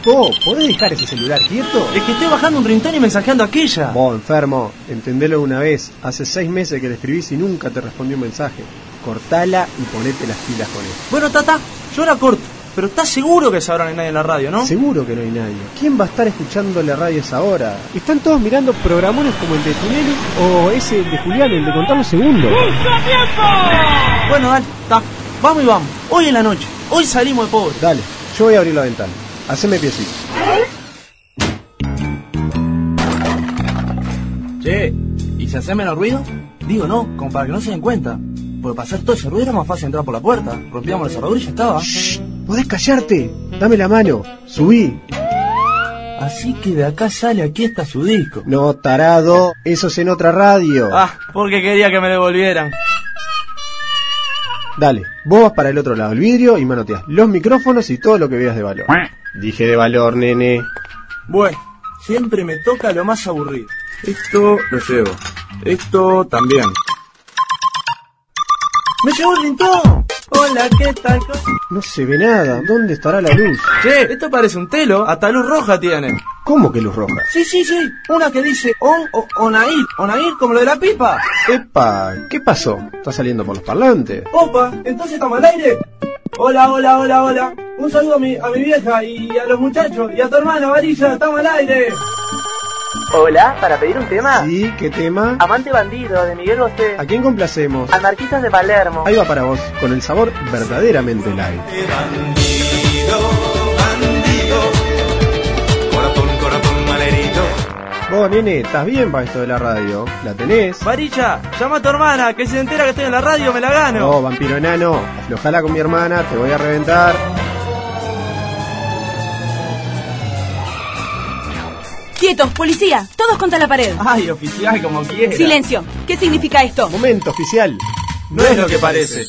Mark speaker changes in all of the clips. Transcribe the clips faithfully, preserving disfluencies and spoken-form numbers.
Speaker 1: Oh, ¿podés dejar ese celular quieto?
Speaker 2: Es que estoy bajando un rintón y mensajeando a aquella.
Speaker 1: Vos, enfermo, entendelo de una vez. Hace seis meses que le escribís y nunca te respondió un mensaje. Cortala y ponete las pilas con él.
Speaker 2: Bueno, Tata, yo la corto. Pero ¿estás seguro que sabrán hay nadie en la radio, no?
Speaker 1: Seguro que no hay nadie. ¿Quién va a estar escuchando la radio a esa hora? Están todos mirando programones como el de Tinelli o ese de Julián, el de contar los segundos.
Speaker 3: ¡Justo tiempo!
Speaker 2: Bueno, dale, ta. Vamos y vamos. Hoy en la noche. Hoy salimos de pobre.
Speaker 1: Dale, yo voy a abrir la ventana. Haceme piecito.
Speaker 2: Che, ¿y si hace menos ruido? Digo, no, como para que no se den cuenta. Porque para hacer todo ese ruido era más fácil entrar por la puerta. Rompíamos la cerradura y ya estaba.
Speaker 1: Shh, ¿podés callarte? Dame la mano, subí.
Speaker 2: Así que de acá sale, aquí está su disco.
Speaker 1: No, tarado, eso es en otra radio.
Speaker 2: Ah, porque quería que me devolvieran.
Speaker 1: Dale, vos vas para el otro lado del vidrio y manoteás los micrófonos y todo lo que veas de valor. Dije de valor, nene.
Speaker 2: Bueno, siempre me toca lo más aburrido. Esto lo llevo. Esto también. ¡Me llevó el rintón! Hola, ¿qué tal?
Speaker 1: No se ve nada. ¿Dónde estará la luz?
Speaker 2: Che, esto parece un telo. Hasta luz roja tiene.
Speaker 1: ¿Cómo que luz roja?
Speaker 2: Sí, sí, sí. Una que dice on o onair. Onair como lo de la pipa.
Speaker 1: Epa, ¿qué pasó? ¿Está saliendo por los parlantes?
Speaker 2: Opa, ¿entonces estamos al aire? Hola, hola, hola, hola. Un saludo a mi, a mi vieja y a los muchachos. Y a tu hermana, Varilla. Estamos al aire.
Speaker 4: Hola, ¿para pedir un tema?
Speaker 1: Sí, ¿qué tema?
Speaker 4: Amante bandido, de Miguel Bosé.
Speaker 1: ¿A quién complacemos?
Speaker 4: Anarquistas de Palermo.
Speaker 1: Ahí va para vos, con el sabor verdaderamente light.
Speaker 5: Bandido, bandido, corazón, corazón malherido.
Speaker 1: Vos, nene, ¿estás bien para esto de la radio? ¿La tenés?
Speaker 2: Varilla, llama a tu hermana, que si se entera que estoy en la radio me la gano.
Speaker 1: No, vampiro enano, aflojala con mi hermana, te voy a reventar.
Speaker 6: ¡Quietos, policía! ¡Todos contra la pared!
Speaker 2: Ay, oficial, como quiera.
Speaker 6: ¡Silencio! ¿Qué significa esto?
Speaker 1: Momento, oficial.
Speaker 2: No es lo que parece.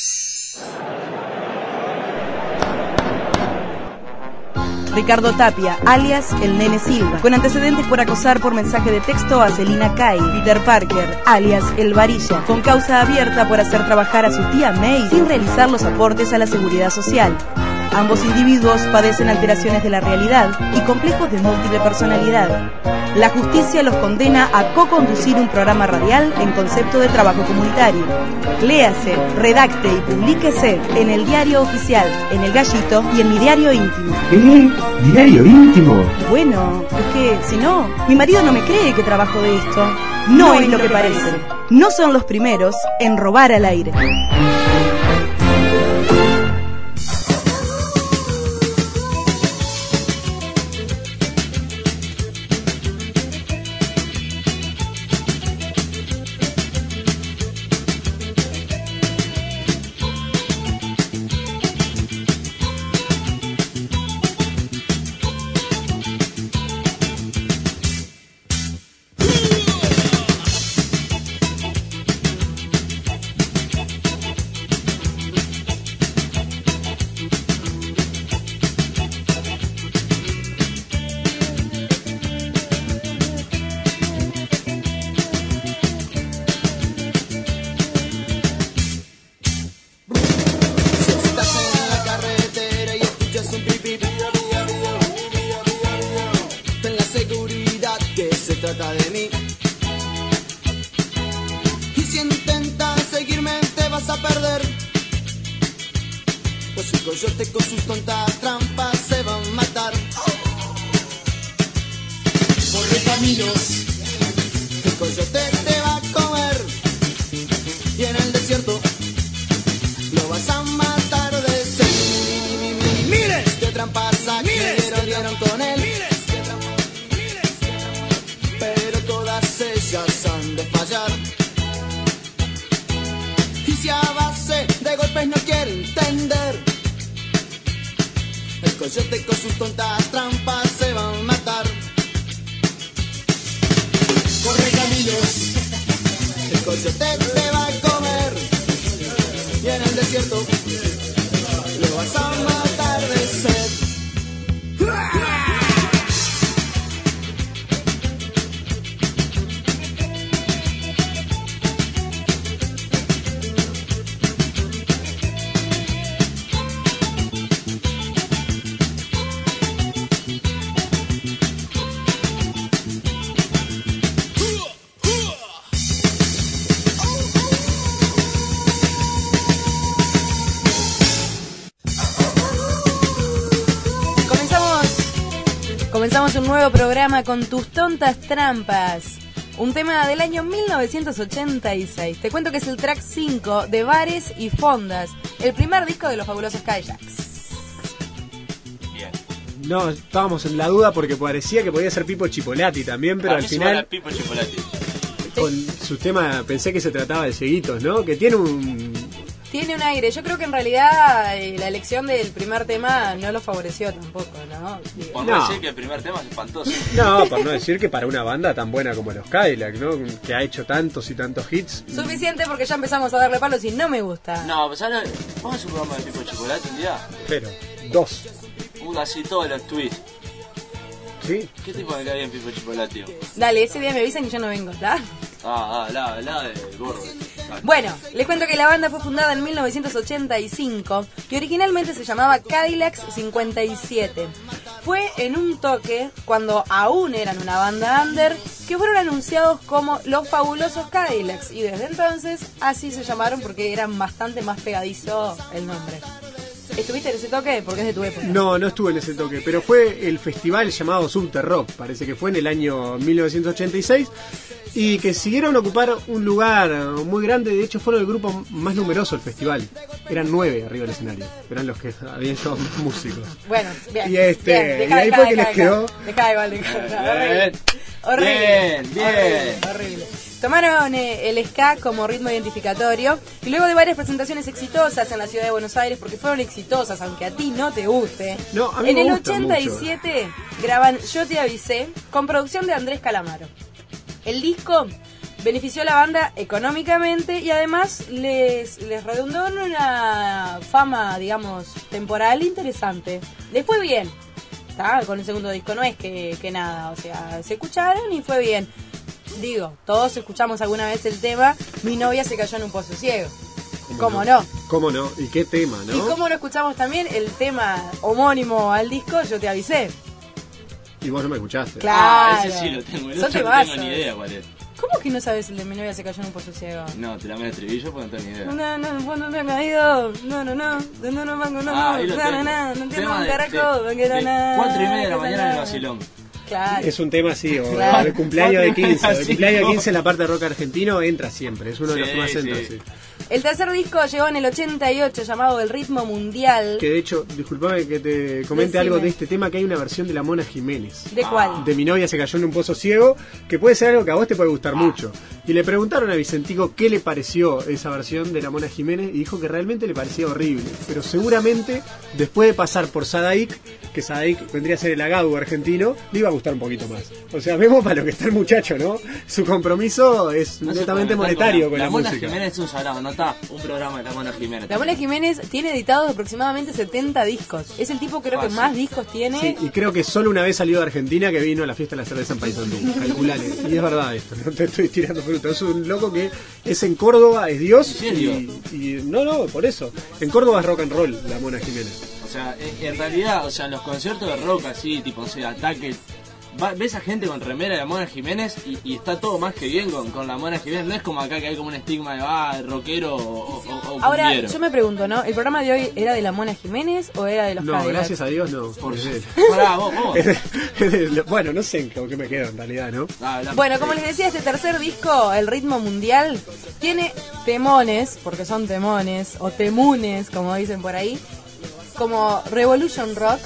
Speaker 6: Ricardo Tapia, alias el Nene Silva, con antecedentes por acosar por mensaje de texto a Celina Kay. Peter Parker, alias el Varilla, con causa abierta por hacer trabajar a su tía May sin realizar los aportes a la seguridad social. Ambos individuos padecen alteraciones de la realidad y complejos de múltiple personalidad. La justicia los condena a co-conducir un programa radial en concepto de trabajo comunitario. Léase, redacte y publíquese en el Diario Oficial, en El Gallito y en mi diario íntimo.
Speaker 1: ¿Qué? ¿Diario íntimo?
Speaker 6: Bueno, es que, si no, mi marido no me cree que trabajo de esto. No, no es lo que parece. No son los primeros en robar al aire. Comenzamos un nuevo programa con Tus Tontas Trampas, un tema del año mil novecientos ochenta y seis. Te cuento que es el track cinco de Bares y Fondas, el primer disco de los Fabulosos Cadillacs.
Speaker 2: Bien.
Speaker 1: No, estábamos en la duda porque parecía que podía ser Pipo Chipolati también, pero
Speaker 2: A
Speaker 1: al
Speaker 2: mí se
Speaker 1: final
Speaker 2: me da Pipo Chipolati.
Speaker 1: con su tema pensé que se trataba de Cieguitos, ¿no? Que tiene un...
Speaker 6: Tiene un aire. Yo creo que en realidad eh, la elección del primer tema no lo favoreció tampoco, ¿no? Digo.
Speaker 2: Por no
Speaker 1: No.
Speaker 2: decir que el primer tema es espantoso.
Speaker 1: No, por no decir que para una banda tan buena como los Cadillac, ¿no? Que ha hecho tantos y tantos hits.
Speaker 6: Suficiente porque ya empezamos a darle palos y no me gusta.
Speaker 2: No, pues ahora vamos a hacer un programa de Pipo Chipolati un día.
Speaker 1: Pero, dos.
Speaker 2: Uh, así todos los tweets.
Speaker 1: ¿Sí?
Speaker 2: ¿Qué tipo me cae bien Pipo Chipolati?
Speaker 6: Dale, ese día me avisan y yo no vengo, ¿está?
Speaker 2: Ah, ah, la, la de gorro.
Speaker 6: Bueno, les cuento que la banda fue fundada en mil novecientos ochenta y cinco y originalmente se llamaba Cadillacs cincuenta y siete. Fue en un toque, cuando aún eran una banda under, que fueron anunciados como los Fabulosos Cadillacs y desde entonces así se llamaron porque eran bastante más pegadizo el nombre. ¿Estuviste en ese toque? Porque es de tu época.
Speaker 1: No, no estuve en ese toque, pero fue el festival llamado Subterrock, parece que fue en el año mil novecientos ochenta y seis, y que siguieron a ocupar un lugar muy grande. De hecho fueron el grupo más numeroso del festival, eran nueve arriba del escenario, eran los que habían llevado músicos.
Speaker 6: Bueno, bien.
Speaker 1: Y este,
Speaker 6: bien, dejá,
Speaker 1: y ahí
Speaker 6: dejá,
Speaker 1: fue que
Speaker 6: dejá,
Speaker 1: les
Speaker 6: dejá.
Speaker 1: quedó.
Speaker 6: Dejá igual, dejá, dejá. Horrible. Horrible.
Speaker 2: Bien, bien.
Speaker 6: Horrible, horrible. Tomaron eh, el ska como ritmo identificatorio y luego de varias presentaciones exitosas en la ciudad de Buenos Aires, porque fueron exitosas, aunque a ti no te guste,
Speaker 1: No, a mí
Speaker 6: en
Speaker 1: me
Speaker 6: el
Speaker 1: gusta
Speaker 6: ochenta y
Speaker 1: mucho.
Speaker 6: siete graban Yo Te Avisé con producción de Andrés Calamaro. El disco benefició a la banda económicamente y además les, les redundó en una fama, digamos, temporal interesante. Les fue bien, ¿tá? Con el segundo disco, no es que, que nada, o sea, se escucharon y fue bien. Digo, todos escuchamos alguna vez el tema Mi novia se cayó en un pozo ciego. ¿Cómo no?
Speaker 1: ¿Cómo no? ¿Y qué tema, no?
Speaker 6: ¿Y cómo no escuchamos también el tema homónimo al disco Yo Te Avisé?
Speaker 1: Y vos no me escuchaste.
Speaker 6: Claro.
Speaker 2: Ah, ese sí lo tengo. El
Speaker 6: Son
Speaker 2: otro no
Speaker 6: temazos.
Speaker 2: tengo ni idea cuál es.
Speaker 6: ¿Cómo que no sabes el de Mi novia se cayó en un pozo ciego?
Speaker 2: No, te la me estribillo porque no tengo ni idea.
Speaker 6: No, no, vos no te has caído. No, no, no. No, no, no, no, no.
Speaker 2: Ah, ahí lo
Speaker 6: No,
Speaker 2: tengo.
Speaker 6: no, no. No entiendo
Speaker 2: Tema
Speaker 6: un
Speaker 2: de-
Speaker 6: carajo.
Speaker 2: de-
Speaker 6: no quiero
Speaker 2: de
Speaker 6: nada.
Speaker 2: Cuatro y media de la
Speaker 6: no quiero
Speaker 2: mañana en el
Speaker 6: nada.
Speaker 2: vacilón.
Speaker 6: Claro.
Speaker 1: Es un tema así, o
Speaker 6: Claro.
Speaker 1: el cumpleaños de quince. El
Speaker 2: Así,
Speaker 1: cumpleaños de
Speaker 2: ¿no?
Speaker 1: quince en la parte de rock argentino entra siempre, es uno de los
Speaker 2: Sí,
Speaker 1: que más entra,
Speaker 2: sí.
Speaker 1: sí.
Speaker 6: El tercer disco llegó en el ochenta y ocho llamado El Ritmo Mundial.
Speaker 1: Que de hecho, disculpame que te comente
Speaker 6: Decime.
Speaker 1: algo de este tema, que hay una versión de la Mona Jiménez.
Speaker 6: ¿De cuál?
Speaker 1: De Mi novia se cayó en un pozo ciego, que puede ser algo que a vos te puede gustar mucho. Y le preguntaron a Vicentico qué le pareció esa versión de la Mona Jiménez y dijo que realmente le parecía horrible. Pero seguramente, después de pasar por Sadaik, que Sadaik vendría a ser el agado argentino, le iba a gustar un poquito más. O sea, vemos para lo que está el muchacho, ¿no? Su compromiso es
Speaker 2: No se
Speaker 1: netamente
Speaker 2: puede meter
Speaker 1: monetario
Speaker 2: con
Speaker 1: con
Speaker 2: la,
Speaker 1: la,
Speaker 2: la Mona
Speaker 1: música.
Speaker 2: Jiménez es un salado, no está un programa de la Mona Jiménez.
Speaker 6: La Mona Jiménez tiene editados aproximadamente setenta discos. Es el tipo creo que
Speaker 2: Fácil.
Speaker 6: más discos tiene.
Speaker 1: Sí, y creo que solo una vez salió de Argentina, que vino a la fiesta de la cerveza en Paysandú. Calculale. Y es verdad esto, no te estoy tirando fruta. Es un loco que es en Córdoba, es Dios.
Speaker 2: ¿En serio?
Speaker 1: Y, y no, no, por eso. En Córdoba es rock and roll, la Mona Jiménez.
Speaker 2: O sea, en, en realidad, o sea, los conciertos de rock así, tipo, o sea, ataque. Va, ves a gente con remera de la Mona Jiménez y, y está todo más que bien con, con la Mona Jiménez. No es como acá que hay como un estigma de, ah, rockero o, o, o
Speaker 6: Ahora,
Speaker 2: cumbiero.
Speaker 6: yo me pregunto, ¿no? ¿El programa de hoy era de la Mona Jiménez o era de los
Speaker 1: No,
Speaker 6: Cadillacs?
Speaker 1: gracias a Dios no.
Speaker 2: Por
Speaker 1: Es de-
Speaker 2: Pará, vos, vos.
Speaker 1: es de- es de- bueno, no sé con qué me quedo en realidad, ¿no?
Speaker 2: Ah, la-
Speaker 6: Bueno, como les decía, este tercer disco, El Ritmo Mundial, tiene temones, porque son temones, o temunes, como dicen por ahí, como Revolution Rock,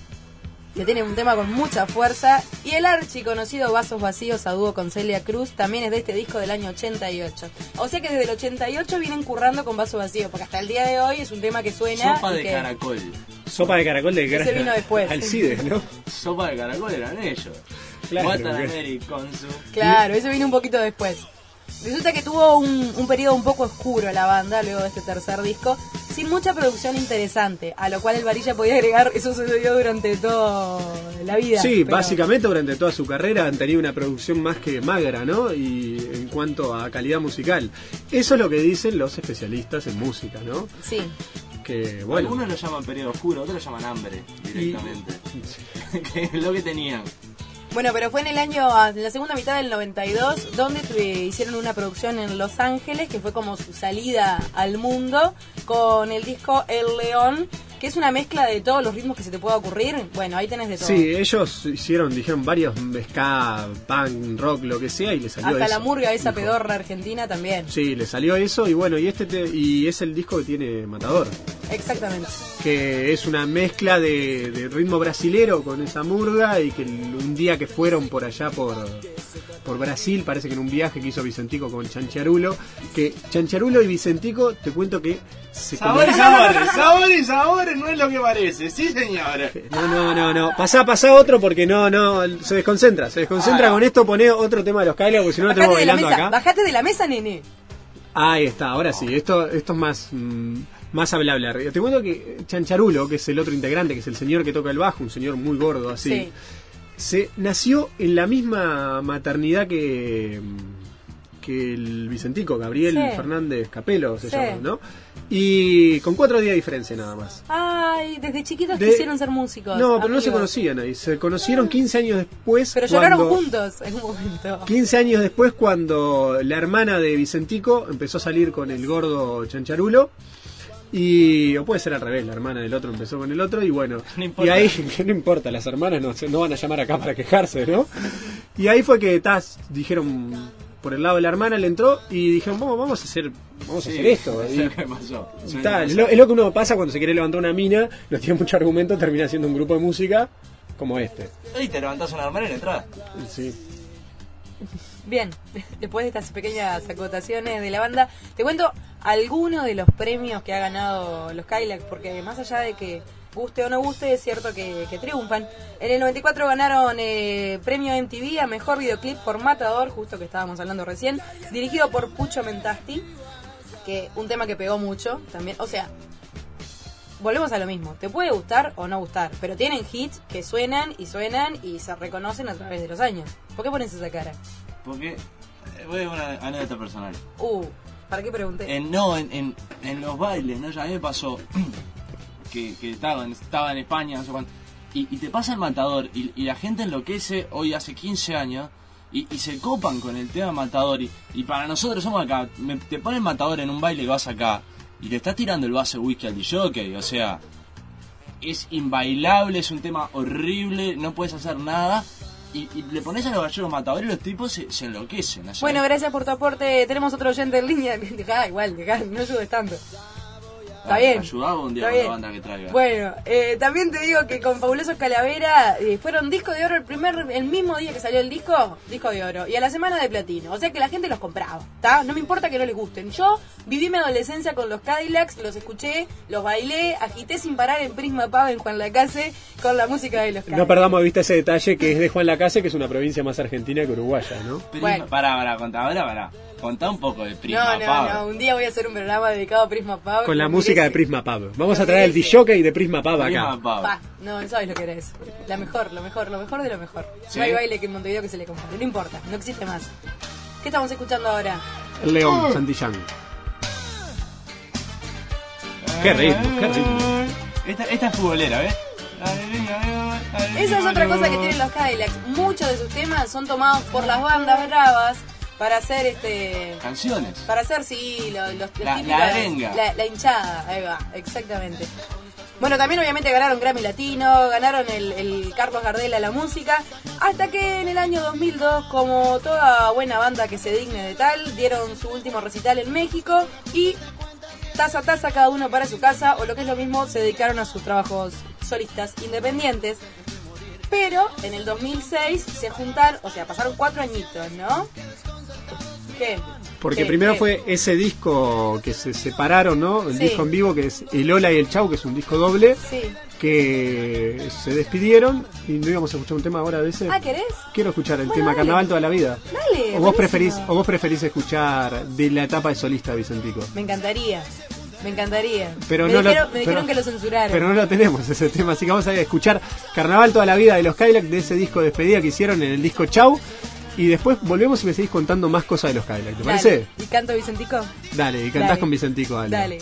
Speaker 6: que tiene un tema con mucha fuerza, y el archiconocido Vasos Vacíos a dúo con Celia Cruz, también es de este disco del año ochenta y ocho. O sea que desde el ochenta y ocho vienen currando con Vasos Vacíos, porque hasta el día de hoy es un tema que suena.
Speaker 2: Sopa
Speaker 6: y
Speaker 2: de
Speaker 6: que-
Speaker 2: caracol.
Speaker 1: Sopa de caracol de
Speaker 6: Ese vino después.
Speaker 1: Alcides, ¿no?
Speaker 2: Sopa de caracol eran ellos.
Speaker 1: Claro,
Speaker 2: Guantanamera con su...
Speaker 6: Claro, eso vino un poquito después. Resulta que tuvo un, un periodo un poco oscuro la banda luego de este tercer disco, sin mucha producción interesante, a lo cual el Varilla podía agregar, eso sucedió durante toda la vida.
Speaker 1: Sí,
Speaker 6: pero-
Speaker 1: básicamente durante toda su carrera han tenido una producción más que magra, ¿no? Y en cuanto a calidad musical. Eso es lo que dicen los especialistas en música, ¿no?
Speaker 6: Sí.
Speaker 1: Que, bueno...
Speaker 2: Algunos lo llaman periodo oscuro, otros lo llaman hambre directamente. Que es lo que tenían.
Speaker 6: Bueno, pero fue en el año, en la segunda mitad del noventa y dos, donde tuve- hicieron una producción en Los Ángeles, que fue como su salida al mundo, con el disco El León, que que es una mezcla de todos los ritmos que se te pueda ocurrir. Bueno, ahí tenés de todo.
Speaker 1: Sí, ellos hicieron, dijeron varios ska, punk, rock, lo que sea, y le salió
Speaker 6: Hasta
Speaker 1: eso.
Speaker 6: la murga esa
Speaker 1: Dijo.
Speaker 6: pedorra argentina también.
Speaker 1: Sí, le salió eso, y bueno, y este te- y es el disco que tiene Matador,
Speaker 6: Exactamente.
Speaker 1: que es una mezcla de, de ritmo brasilero con esa murga, y que el- un día que fueron por allá por, por Brasil, parece que en un viaje que hizo Vicentico con Chancharulo, que Chancharulo y Vicentico, te cuento que se
Speaker 2: Sabores, sabores, sabores, sabores, no es lo que parece, sí señora.
Speaker 1: No, no, no, no. Pasá, pasá otro porque no, no, se desconcentra, se desconcentra
Speaker 2: Ah.
Speaker 1: con esto, poné otro tema de los Kylie porque si no lo
Speaker 6: Bajate
Speaker 1: tenemos
Speaker 6: de la
Speaker 1: bailando
Speaker 6: mesa,
Speaker 1: acá.
Speaker 6: bajate de la mesa, nene.
Speaker 1: Ahí está, ahora sí, esto, esto es más, mm, más hablable. Te cuento que Chancharulo, que es el otro integrante, que es el señor que toca el bajo, un señor muy gordo así,
Speaker 6: Sí.
Speaker 1: se nació en la misma maternidad que, que el Vicentico, Gabriel
Speaker 6: Sí.
Speaker 1: Fernández Capelo se
Speaker 6: Sí.
Speaker 1: llama, ¿no? Y con cuatro días de diferencia nada más.
Speaker 6: Ay, desde chiquitos
Speaker 1: De-
Speaker 6: quisieron ser músicos.
Speaker 1: No, pero no se
Speaker 6: amigos.
Speaker 1: conocían ahí. Se conocieron quince años después.
Speaker 6: Pero lloraron
Speaker 1: cuando-
Speaker 6: juntos en un momento.
Speaker 1: quince años después, cuando la hermana de Vicentico empezó a salir con el gordo Chancharulo. Y, o puede ser al revés, la hermana del otro empezó con el otro. Y bueno,
Speaker 2: No importa.
Speaker 1: y ahí, que no importa, las hermanas no, se- no van a llamar acá para quejarse, ¿no? Y ahí fue que tas, dijeron, por el lado de la hermana le entró y dijeron, vamos, vamos a hacer, vamos a hacer esto.
Speaker 2: Eso
Speaker 1: Y-
Speaker 2: es lo que pasó. Eso es lo
Speaker 1: Ta,
Speaker 2: que
Speaker 1: es,
Speaker 2: pasó.
Speaker 1: lo, es lo que uno pasa cuando se quiere levantar una mina, no tiene mucho argumento, termina siendo un grupo de música como este.
Speaker 2: Y te levantás una hermana y le entras.
Speaker 1: Sí.
Speaker 6: Bien, después de estas pequeñas acotaciones de la banda, te cuento algunos de los premios que ha ganado los Kylax, porque más allá de que guste o no guste, es cierto que, que triunfan. En el noventa y cuatro ganaron eh, premio M T V a Mejor Videoclip por Matador, justo que estábamos hablando recién, dirigido por Pucho Mentasti, que un tema que pegó mucho también, o sea... Volvemos a lo mismo, te puede gustar o no gustar, pero tienen hits que suenan y suenan y se reconocen a través de los años. ¿Por qué pones esa cara?
Speaker 2: Porque, eh, voy a una anécdota personal.
Speaker 6: Uh, ¿para qué pregunté?
Speaker 2: En, no, en, en, en los bailes, ¿no? Ya a mí me pasó que, que estaba, en, estaba en España, no sé cuánto, y, y te pasa el Matador, y, y la gente enloquece hoy hace quince años, y, y se copan con el tema Matador, y, y para nosotros somos acá, me, te ponen Matador en un baile que vas acá, y le estás tirando el vaso de whisky al disjockey, o sea, es inbailable, es un tema horrible, no puedes hacer nada. Y, y le pones a los galleros matadores y los tipos se, se enloquecen. o sea,
Speaker 6: Bueno, gracias por tu aporte. Tenemos otro oyente en línea. Dejá, igual, dejá, no ayudes tanto. Está
Speaker 2: ah,
Speaker 6: bien.
Speaker 2: Ayudaba un día
Speaker 6: Está
Speaker 2: con la
Speaker 6: bien.
Speaker 2: banda que traiga.
Speaker 6: Bueno, eh, también te digo que con Fabulosos Calavera eh, fueron disco de oro el primer, el mismo día que salió el disco, disco de oro, y a la semana de platino. O sea que la gente los compraba, ¿está? No me importa que no les gusten. Yo viví mi adolescencia con los Cadillacs, los escuché, los bailé, agité sin parar en Prisma Pub en Juan Lacase con la música de los Cadillacs.
Speaker 1: No perdamos de vista ese detalle que es de Juan Lacase, que es una provincia más argentina que uruguaya, ¿no?
Speaker 2: Prisma,
Speaker 6: bueno.
Speaker 2: Pará, pará, contá, ahora, pará. Contá un poco de Prisma
Speaker 6: No, no,
Speaker 2: Pub.
Speaker 6: no, un día voy a hacer un programa dedicado a Prisma Pub.
Speaker 1: Con la
Speaker 6: Lo
Speaker 1: música de
Speaker 6: merece.
Speaker 1: Prisma Pub. Vamos
Speaker 6: Lo
Speaker 1: a traer el
Speaker 6: merece.
Speaker 1: disjockey de Prisma Pub
Speaker 2: Prisma
Speaker 1: acá.
Speaker 2: Pub.
Speaker 6: Pa, no, no sabes lo que era eso. La mejor, lo mejor, lo mejor de lo mejor.
Speaker 2: ¿Sí?
Speaker 6: No hay baile que en Montevideo que se le compare. No importa, no existe más. ¿Qué estamos escuchando ahora?
Speaker 1: El León, Santillán. Qué ritmo, qué ritmo.
Speaker 2: Esta, esta es futbolera, ¿ves?
Speaker 6: Esa es otra cosa que tienen los Cadillacs. Muchos de sus temas son tomados por las bandas bravas para hacer este...
Speaker 2: Canciones.
Speaker 6: Para hacer, sí, los, los, los
Speaker 2: La-
Speaker 6: típicos-
Speaker 2: la arenga.
Speaker 6: La, la hinchada, ahí va, exactamente. Bueno, también obviamente ganaron Grammy Latino, ganaron el, el Carlos Gardel a la música, hasta que en el año dos mil dos, como toda buena banda que se digne de tal, dieron su último recital en México y taza a taza cada uno para su casa, o lo que es lo mismo, se dedicaron a sus trabajos solistas independientes. Pero en el dos mil seis se juntaron, o sea, pasaron cuatro añitos, ¿no? ¿Qué?
Speaker 1: Porque
Speaker 6: ¿Qué?
Speaker 1: primero
Speaker 6: ¿Qué?
Speaker 1: fue ese disco que se separaron, ¿no? El
Speaker 6: Sí.
Speaker 1: disco en vivo que es El Hola y el Chau, que es un disco doble,
Speaker 6: Sí.
Speaker 1: que se despidieron y no íbamos a escuchar un tema ahora de ese.
Speaker 6: Ah, ¿querés?
Speaker 1: Quiero escuchar el
Speaker 6: Bueno,
Speaker 1: tema
Speaker 6: dale.
Speaker 1: Carnaval toda la vida.
Speaker 6: Dale,
Speaker 1: O vos
Speaker 6: buenísimo.
Speaker 1: preferís, o vos preferís escuchar de la etapa de solista de Vicentico.
Speaker 6: Me encantaría, me encantaría.
Speaker 1: Pero
Speaker 6: me
Speaker 1: no
Speaker 6: dijeron,
Speaker 1: lo,
Speaker 6: me dijeron
Speaker 1: pero-
Speaker 6: que lo censuraron.
Speaker 1: Pero no lo tenemos ese tema, así que vamos a escuchar Carnaval toda la vida de los Cadillacs, de ese disco de despedida que hicieron en el disco Chau. Y después volvemos y me seguís contando más cosas de los Cadillacs, ¿te
Speaker 6: Dale.
Speaker 1: parece?
Speaker 6: ¿Y canto Vicentico?
Speaker 1: Dale, y cantás
Speaker 6: Dale.
Speaker 1: con Vicentico, dale.
Speaker 6: Dale.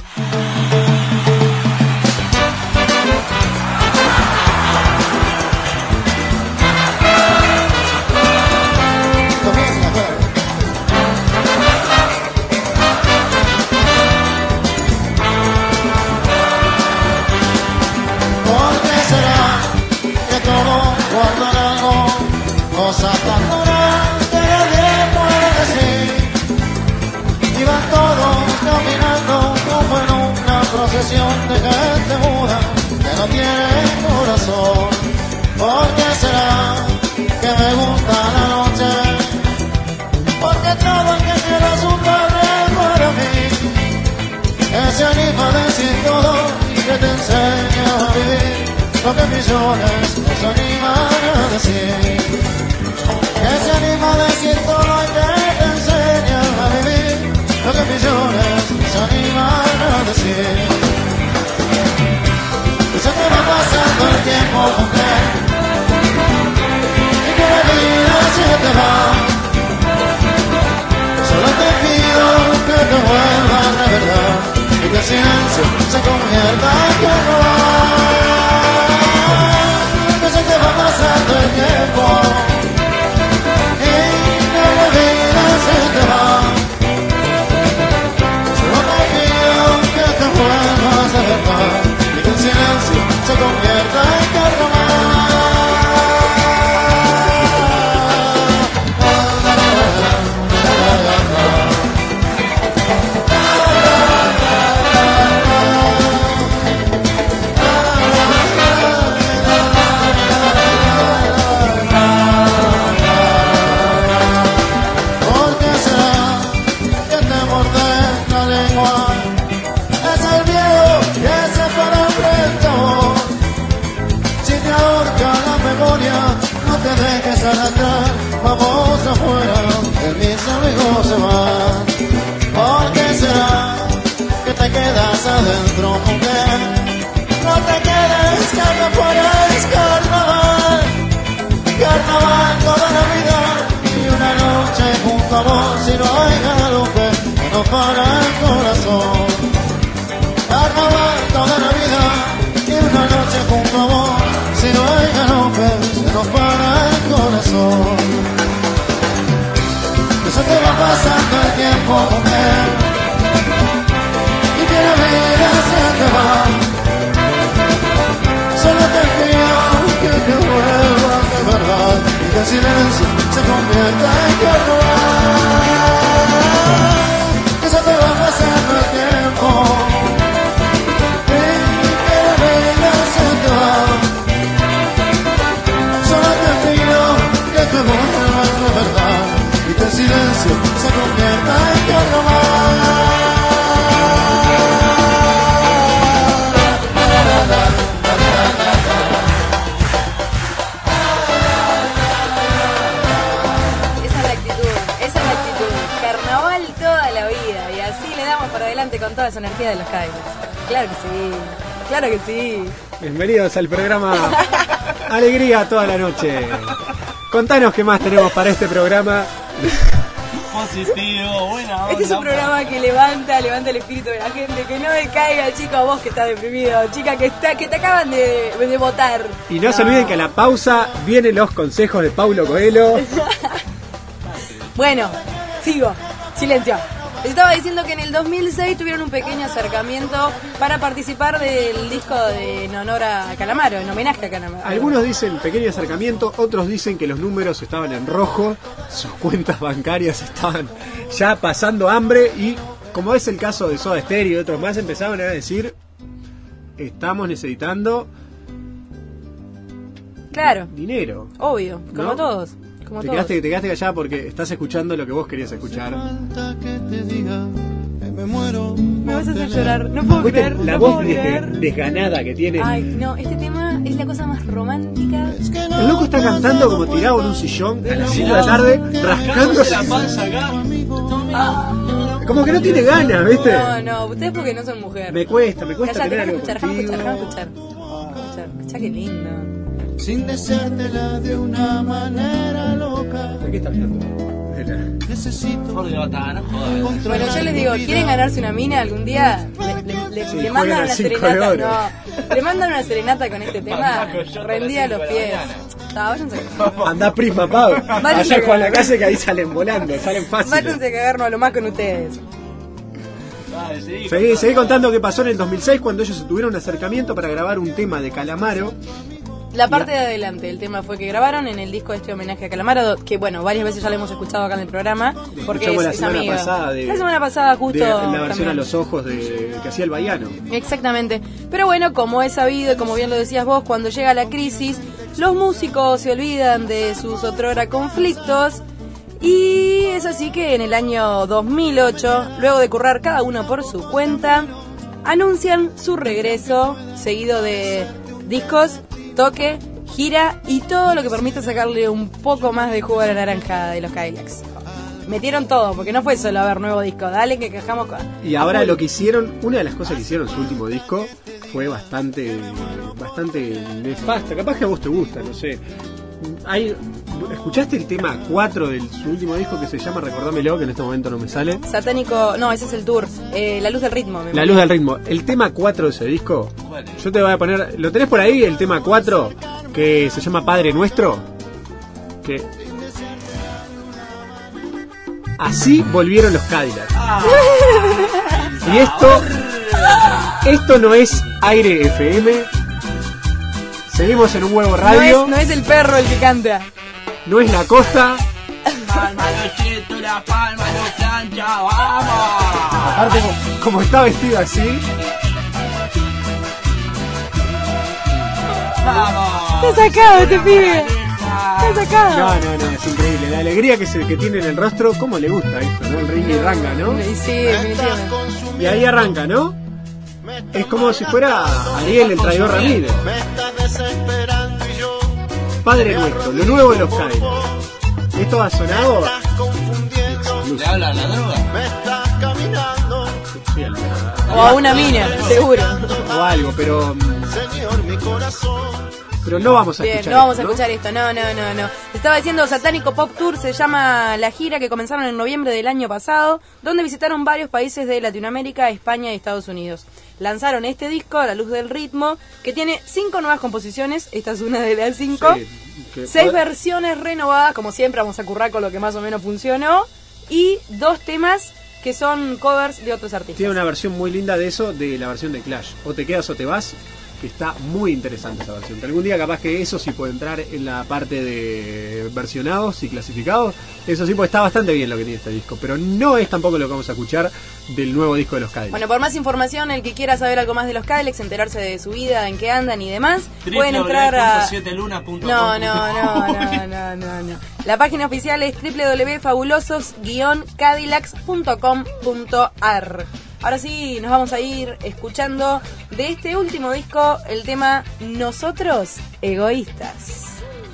Speaker 3: cosa tan dura que nadie puede decir. Iban todos caminando como en una procesión de gente muda que no tiene corazón. ¿Por qué será que me gusta la noche? Porque todo el que quiera es un padre para mí, que se anima a decir todo y que te enseña a vivir lo que millones no se animan a decir. Que se anima a decir todo y que te enseña a vivir lo que millones no se animan a decir. Y se te va pasando el tiempo con que y que la vida se te va. Solo te pido que te vuelvas de verdad y que el silencio se convierta en que no hay. Que se te va pasando el tiempo y que la vida se te va. Solo te pido que te vuelvas de verdad y que el silencio se convierta en que no hay. Vamos afuera, que mis amigos se van. ¿Por qué será que te quedas adentro, mujer? No te quedes, que no fuera es carnaval. Carnaval toda la vida y una noche junto a vos. Si no hay galope, que no para el corazón. Carnaval toda la vida y una noche junto a vos. Si no hay galope, se nos para el corazón. Que se te va pasando el tiempo, mujer, y que la vida se te va. Solo te pido que te vuelvas de verdad y que el silencio se convierta en que no hay. Que se te va pasando el tiempo y que la vida se te va. Que te vuelvas de verdad y que el silencio se convierta en carnaval.
Speaker 7: Esa es la actitud, esa es la actitud. Carnaval toda la vida y así le damos para adelante con toda esa energía de los Kairos. Claro que sí, claro que sí.
Speaker 1: Bienvenidos al programa Alegría toda la noche. Contanos qué más tenemos para este programa.
Speaker 2: Positivo, buena onda.
Speaker 7: Este es un programa que levanta, levanta el espíritu de la gente, que no decaiga, chico, a vos que estás deprimido, chica que está, que te acaban de, de votar.
Speaker 1: Y no, no se olviden que a la pausa vienen los consejos de Paulo Coelho.
Speaker 7: Bueno, sigo, silencio. Les estaba diciendo que en el dos mil seis tuvieron un pequeño acercamiento para participar del disco de, en honor a Calamaro, en homenaje a Calamaro.
Speaker 1: Algunos dicen pequeño acercamiento, otros dicen que los números estaban en rojo, sus cuentas bancarias estaban ya pasando hambre y, como es el caso de Soda Stereo y otros más, empezaban a decir, estamos necesitando
Speaker 7: claro,
Speaker 1: dinero.
Speaker 7: Obvio, como
Speaker 1: ¿no?
Speaker 7: todos. Como
Speaker 1: te,
Speaker 7: todos.
Speaker 1: quedaste, te quedaste callada porque estás escuchando lo que vos querías escuchar.
Speaker 3: Que te diga que me muero.
Speaker 7: Me vas a hacer llorar, no puedo
Speaker 1: ¿Viste
Speaker 7: creer.
Speaker 1: la
Speaker 7: no
Speaker 1: voz
Speaker 7: puedo
Speaker 1: des-
Speaker 7: creer.
Speaker 1: desganada que tiene?
Speaker 7: Ay, no, este tema es la cosa más romántica.
Speaker 1: El loco está cantando como tirado en un sillón a las cinco de la tarde, rascándose
Speaker 2: la panza acá.
Speaker 7: Ah,
Speaker 1: como que no tiene ganas, ¿viste?
Speaker 7: no, no, ustedes porque no son mujer.
Speaker 1: Me cuesta, me cuesta
Speaker 7: Cállate,
Speaker 1: tener
Speaker 7: déjame
Speaker 1: algo
Speaker 7: escuchar, déjame
Speaker 1: contigo.
Speaker 7: escuchar, déjame escuchar. Déjame escuchar, escuchá qué lindo.
Speaker 3: Sin deseártela de una manera loca.
Speaker 1: ¿De qué está hablando?
Speaker 3: Necesito
Speaker 2: Por Dios, ta, no jodas.
Speaker 7: Bueno, yo les digo, ¿quieren ganarse una mina algún día? Le, le, le,
Speaker 1: Sí,
Speaker 7: le
Speaker 1: jueguen
Speaker 7: mandan
Speaker 1: al
Speaker 7: una
Speaker 1: cinco de
Speaker 7: serenata,
Speaker 1: oro.
Speaker 7: no, le mandan una serenata con este tema,
Speaker 2: Bandaco, yo
Speaker 7: rendida a los
Speaker 2: te la
Speaker 7: pies.
Speaker 2: cinco de la
Speaker 7: No, váyanse,
Speaker 1: Andá Prisma, Pau.
Speaker 7: Váyanse
Speaker 1: Allá
Speaker 7: a
Speaker 1: Juan la
Speaker 7: cagar.
Speaker 1: casa que ahí salen volando, salen fáciles.
Speaker 7: váyanse a cagarnos a lo más con ustedes.
Speaker 2: Dale, seguí,
Speaker 1: Seguí,
Speaker 2: contá.
Speaker 1: seguí contando qué pasó en el dos mil seis cuando ellos tuvieron un acercamiento para grabar un tema de Calamaro
Speaker 7: La parte de adelante, el tema fue que grabaron en el disco de este homenaje a Calamaro, que bueno, varias veces ya lo hemos escuchado acá en el programa, porque es,
Speaker 1: la
Speaker 7: es
Speaker 1: semana
Speaker 7: amiga.
Speaker 1: pasada de,
Speaker 7: la semana pasada justo
Speaker 1: de la versión
Speaker 7: también.
Speaker 1: A los ojos de que hacía el Baiano.
Speaker 7: Exactamente. Pero bueno, como es sabido y como bien lo decías vos, cuando llega la crisis, los músicos se olvidan de sus otrora conflictos. Y es así que en el año dos mil ocho, luego de currar cada uno por su cuenta, anuncian su regreso, seguido de discos, toque, gira y todo lo que permita sacarle un poco más de jugo a la naranja de los Cadillacs. Metieron todo, porque no fue solo a ver nuevo disco, dale que quejamos con...
Speaker 1: Y ahora lo que hicieron, una de las cosas que hicieron en su último disco fue bastante bastante nefasta. Capaz que a vos te gusta, no sé. Hay, ¿escuchaste el tema cuatro de su último disco que se llama Recordámelo, que en este momento no me sale?
Speaker 7: Satánico, no, ese es el tour, eh, La Luz del Ritmo. Me
Speaker 1: La Luz del Ritmo. El tema cuatro de ese disco, yo te voy a poner, ¿lo tenés por ahí? El tema cuatro, que se llama Padre Nuestro. Que... Así volvieron los Cadillacs. Y esto, esto no es Aire F M. Seguimos en un huevo radio.
Speaker 7: No es, no es el perro el que canta.
Speaker 1: No es la costa.
Speaker 2: Palma lo cheto, la palma lo plancha, vamos.
Speaker 1: Aparte, como, como está vestido así.
Speaker 2: Vamos.
Speaker 7: Está sacado este pibe. Está sacado.
Speaker 1: No, no, no, es increíble. La alegría que, se, que tiene en el rostro, ¿cómo le gusta esto, no? El ring y ranga, ¿no?
Speaker 7: Sí, sí, definitivamente.
Speaker 1: Y ahí arranca, ¿no? Es como si fuera Ariel el traidor Ramírez. Padre Nuestro, lo nuevo de los Cadillacs. Esto ha sonado.
Speaker 2: ¿Le habla la droga?
Speaker 1: Sí, a la-
Speaker 7: O a una mina, seguro.
Speaker 1: o algo, pero. Pero no vamos a
Speaker 7: Bien,
Speaker 1: escuchar.
Speaker 7: no vamos a
Speaker 1: esto,
Speaker 7: escuchar esto, no, no, no, no. Estaba diciendo Satánico Pop Tour, se llama la gira que comenzaron en noviembre del año pasado, donde visitaron varios países de Latinoamérica, España y Estados Unidos. Lanzaron este disco, La Luz del Ritmo, que tiene cinco nuevas composiciones, esta es una de las cinco,
Speaker 1: Sí, que
Speaker 7: seis
Speaker 1: puede-
Speaker 7: versiones renovadas, como siempre vamos a currar con lo que más o menos funcionó, y dos temas que son covers de otros artistas.
Speaker 1: Tiene una versión muy linda de eso, de la versión de Clash. O te quedas o te vas, que está muy interesante esa versión. Que algún día capaz que eso sí puede entrar en la parte de versionados y clasificados. Eso sí, porque está bastante bien lo que tiene este disco. Pero no es tampoco lo que vamos a escuchar del nuevo disco de los Cadillacs.
Speaker 7: Bueno, por más información, el que quiera saber algo más de los Cadillacs, enterarse de su vida, en qué andan y demás, pueden entrar a...
Speaker 2: siete luna punto com.
Speaker 7: No, no, no, no, no, no, no. La página oficial es doble u doble u doble u punto fabulosos guion cadillacs punto com punto a r. Ahora sí, nos vamos a ir escuchando de este último disco el tema Nosotros Egoístas.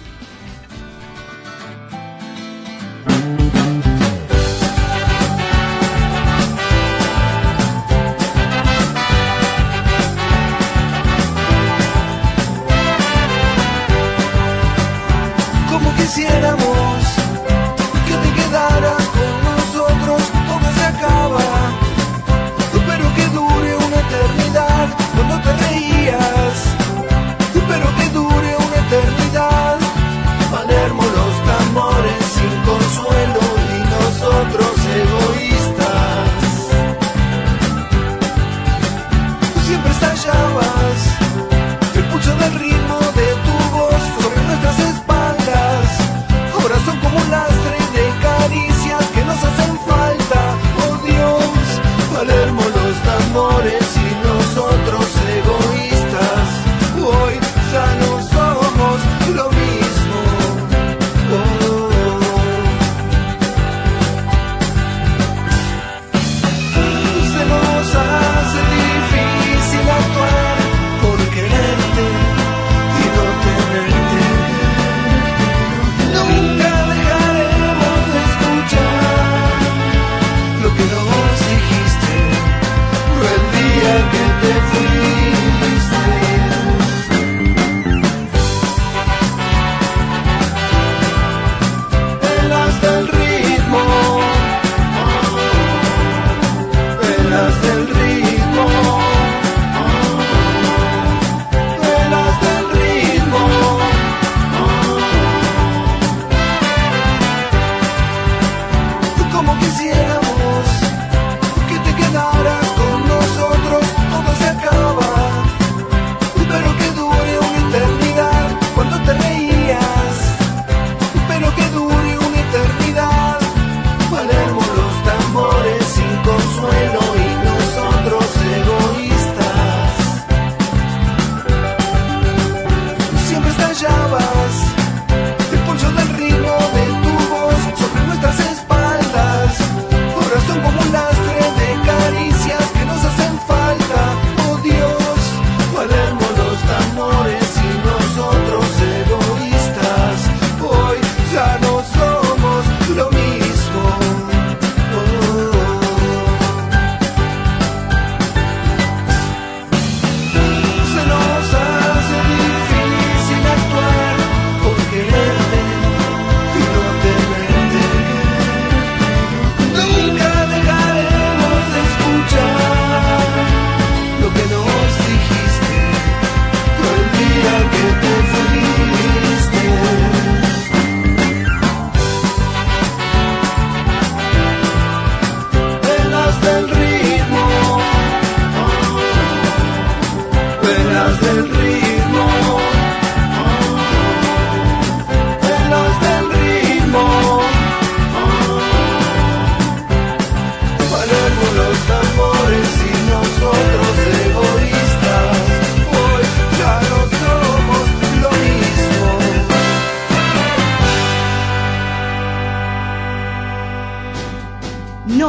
Speaker 5: Como quisiéramos que te quedaras con nosotros, todo se acaba, pero que dure una eternidad cuando te reías, pero que dure una eternidad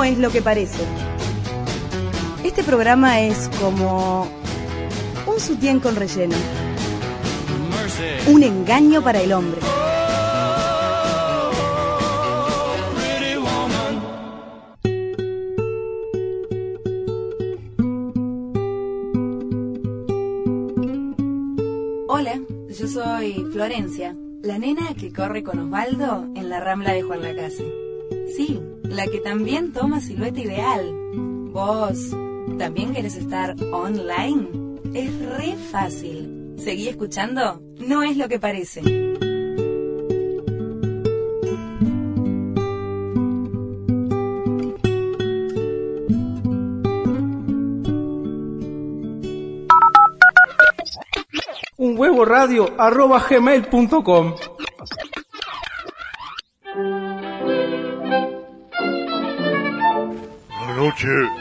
Speaker 6: es lo que parece. Este programa es como un sutién con relleno. Un engaño para el hombre.
Speaker 8: Hola, yo soy Florencia, la nena que corre con Osvaldo en la Rambla de Juan Lacase. Sí, la que también toma silueta ideal. ¿Vos también querés estar online? Es re fácil. Seguí escuchando, no es lo que parece.
Speaker 9: un huevo radio arroba gmail punto com.
Speaker 10: Buenas noches.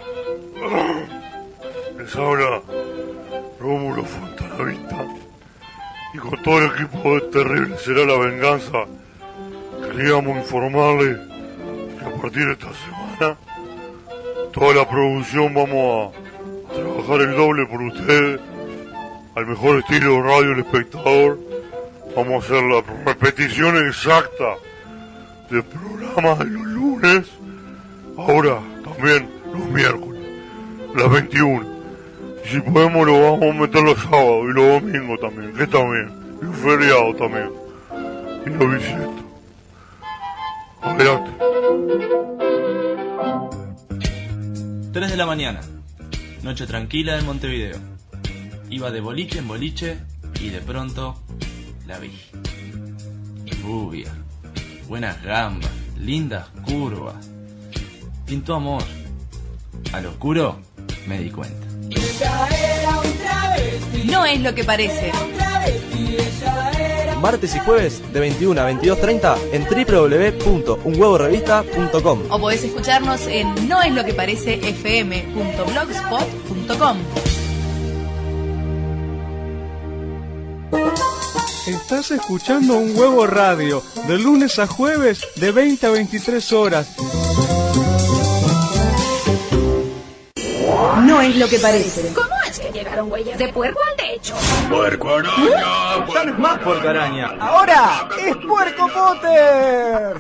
Speaker 10: Les habla Rómulo Fontanavista. Y con todo el equipo de Terrible Será la Venganza, queríamos informarles que a partir de esta semana, toda la producción vamos a trabajar el doble por ustedes, al mejor estilo Radio El Espectador. Vamos a hacer la repetición exacta del programa de los lunes, ahora también los miércoles, las veintiuna. Y si podemos lo vamos a meter los sábados y los domingos también, que está bien, y un feriado también, y la visita. Adelante.
Speaker 11: tres de la mañana, noche tranquila en Montevideo. Iba de boliche en boliche y de pronto la vi. Rubia, buenas gambas, lindas curvas. Pintó amor. Al oscuro me di cuenta.
Speaker 8: No es lo que parece.
Speaker 12: Martes y jueves de veintiuna a veintidós treinta en doble u doble u doble u punto un huevo revista punto com.
Speaker 8: O podés escucharnos en no es lo que parece f m punto blogspot punto com.
Speaker 9: Estás escuchando Un Huevo Radio, de lunes a jueves, de veinte a veintitrés horas.
Speaker 6: No es lo que parece.
Speaker 13: ¿Cómo es que llegaron huellas de puerco al techo?
Speaker 14: ¡Puerco araña!
Speaker 9: Ya no es más puerco araña, ahora es Puerco Potter.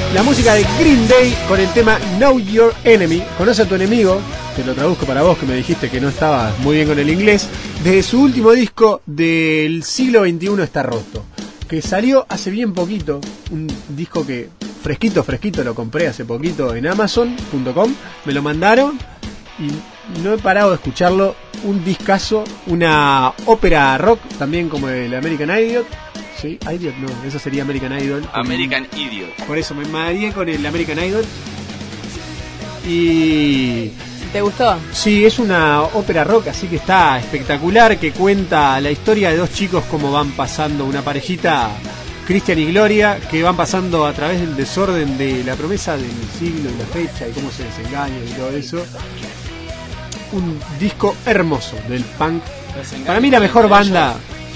Speaker 1: La música de Green Day con el tema Know Your Enemy. Conoce a tu enemigo. Te lo traduzco para vos que me dijiste que no estabas muy bien con el inglés. Desde su último disco del siglo veintiuno está roto, que salió hace bien poquito. Un disco que fresquito, fresquito lo compré hace poquito en amazon punto com. Me lo mandaron y no he parado de escucharlo. Un discazo, una ópera rock también como el American Idiot. Sí, Idiot no, eso sería American Idol.
Speaker 2: American Idiot.
Speaker 1: Por eso me mareé con el American Idol. Y...
Speaker 7: ¿Te gustó?
Speaker 1: Sí, es una ópera rock, así que está espectacular, que cuenta la historia de dos chicos como van pasando, una parejita, Cristian y Gloria, que van pasando a través del desorden de la promesa del siglo y la fecha y cómo se desengañan y todo eso. Un disco hermoso del punk. Para mí la mejor banda...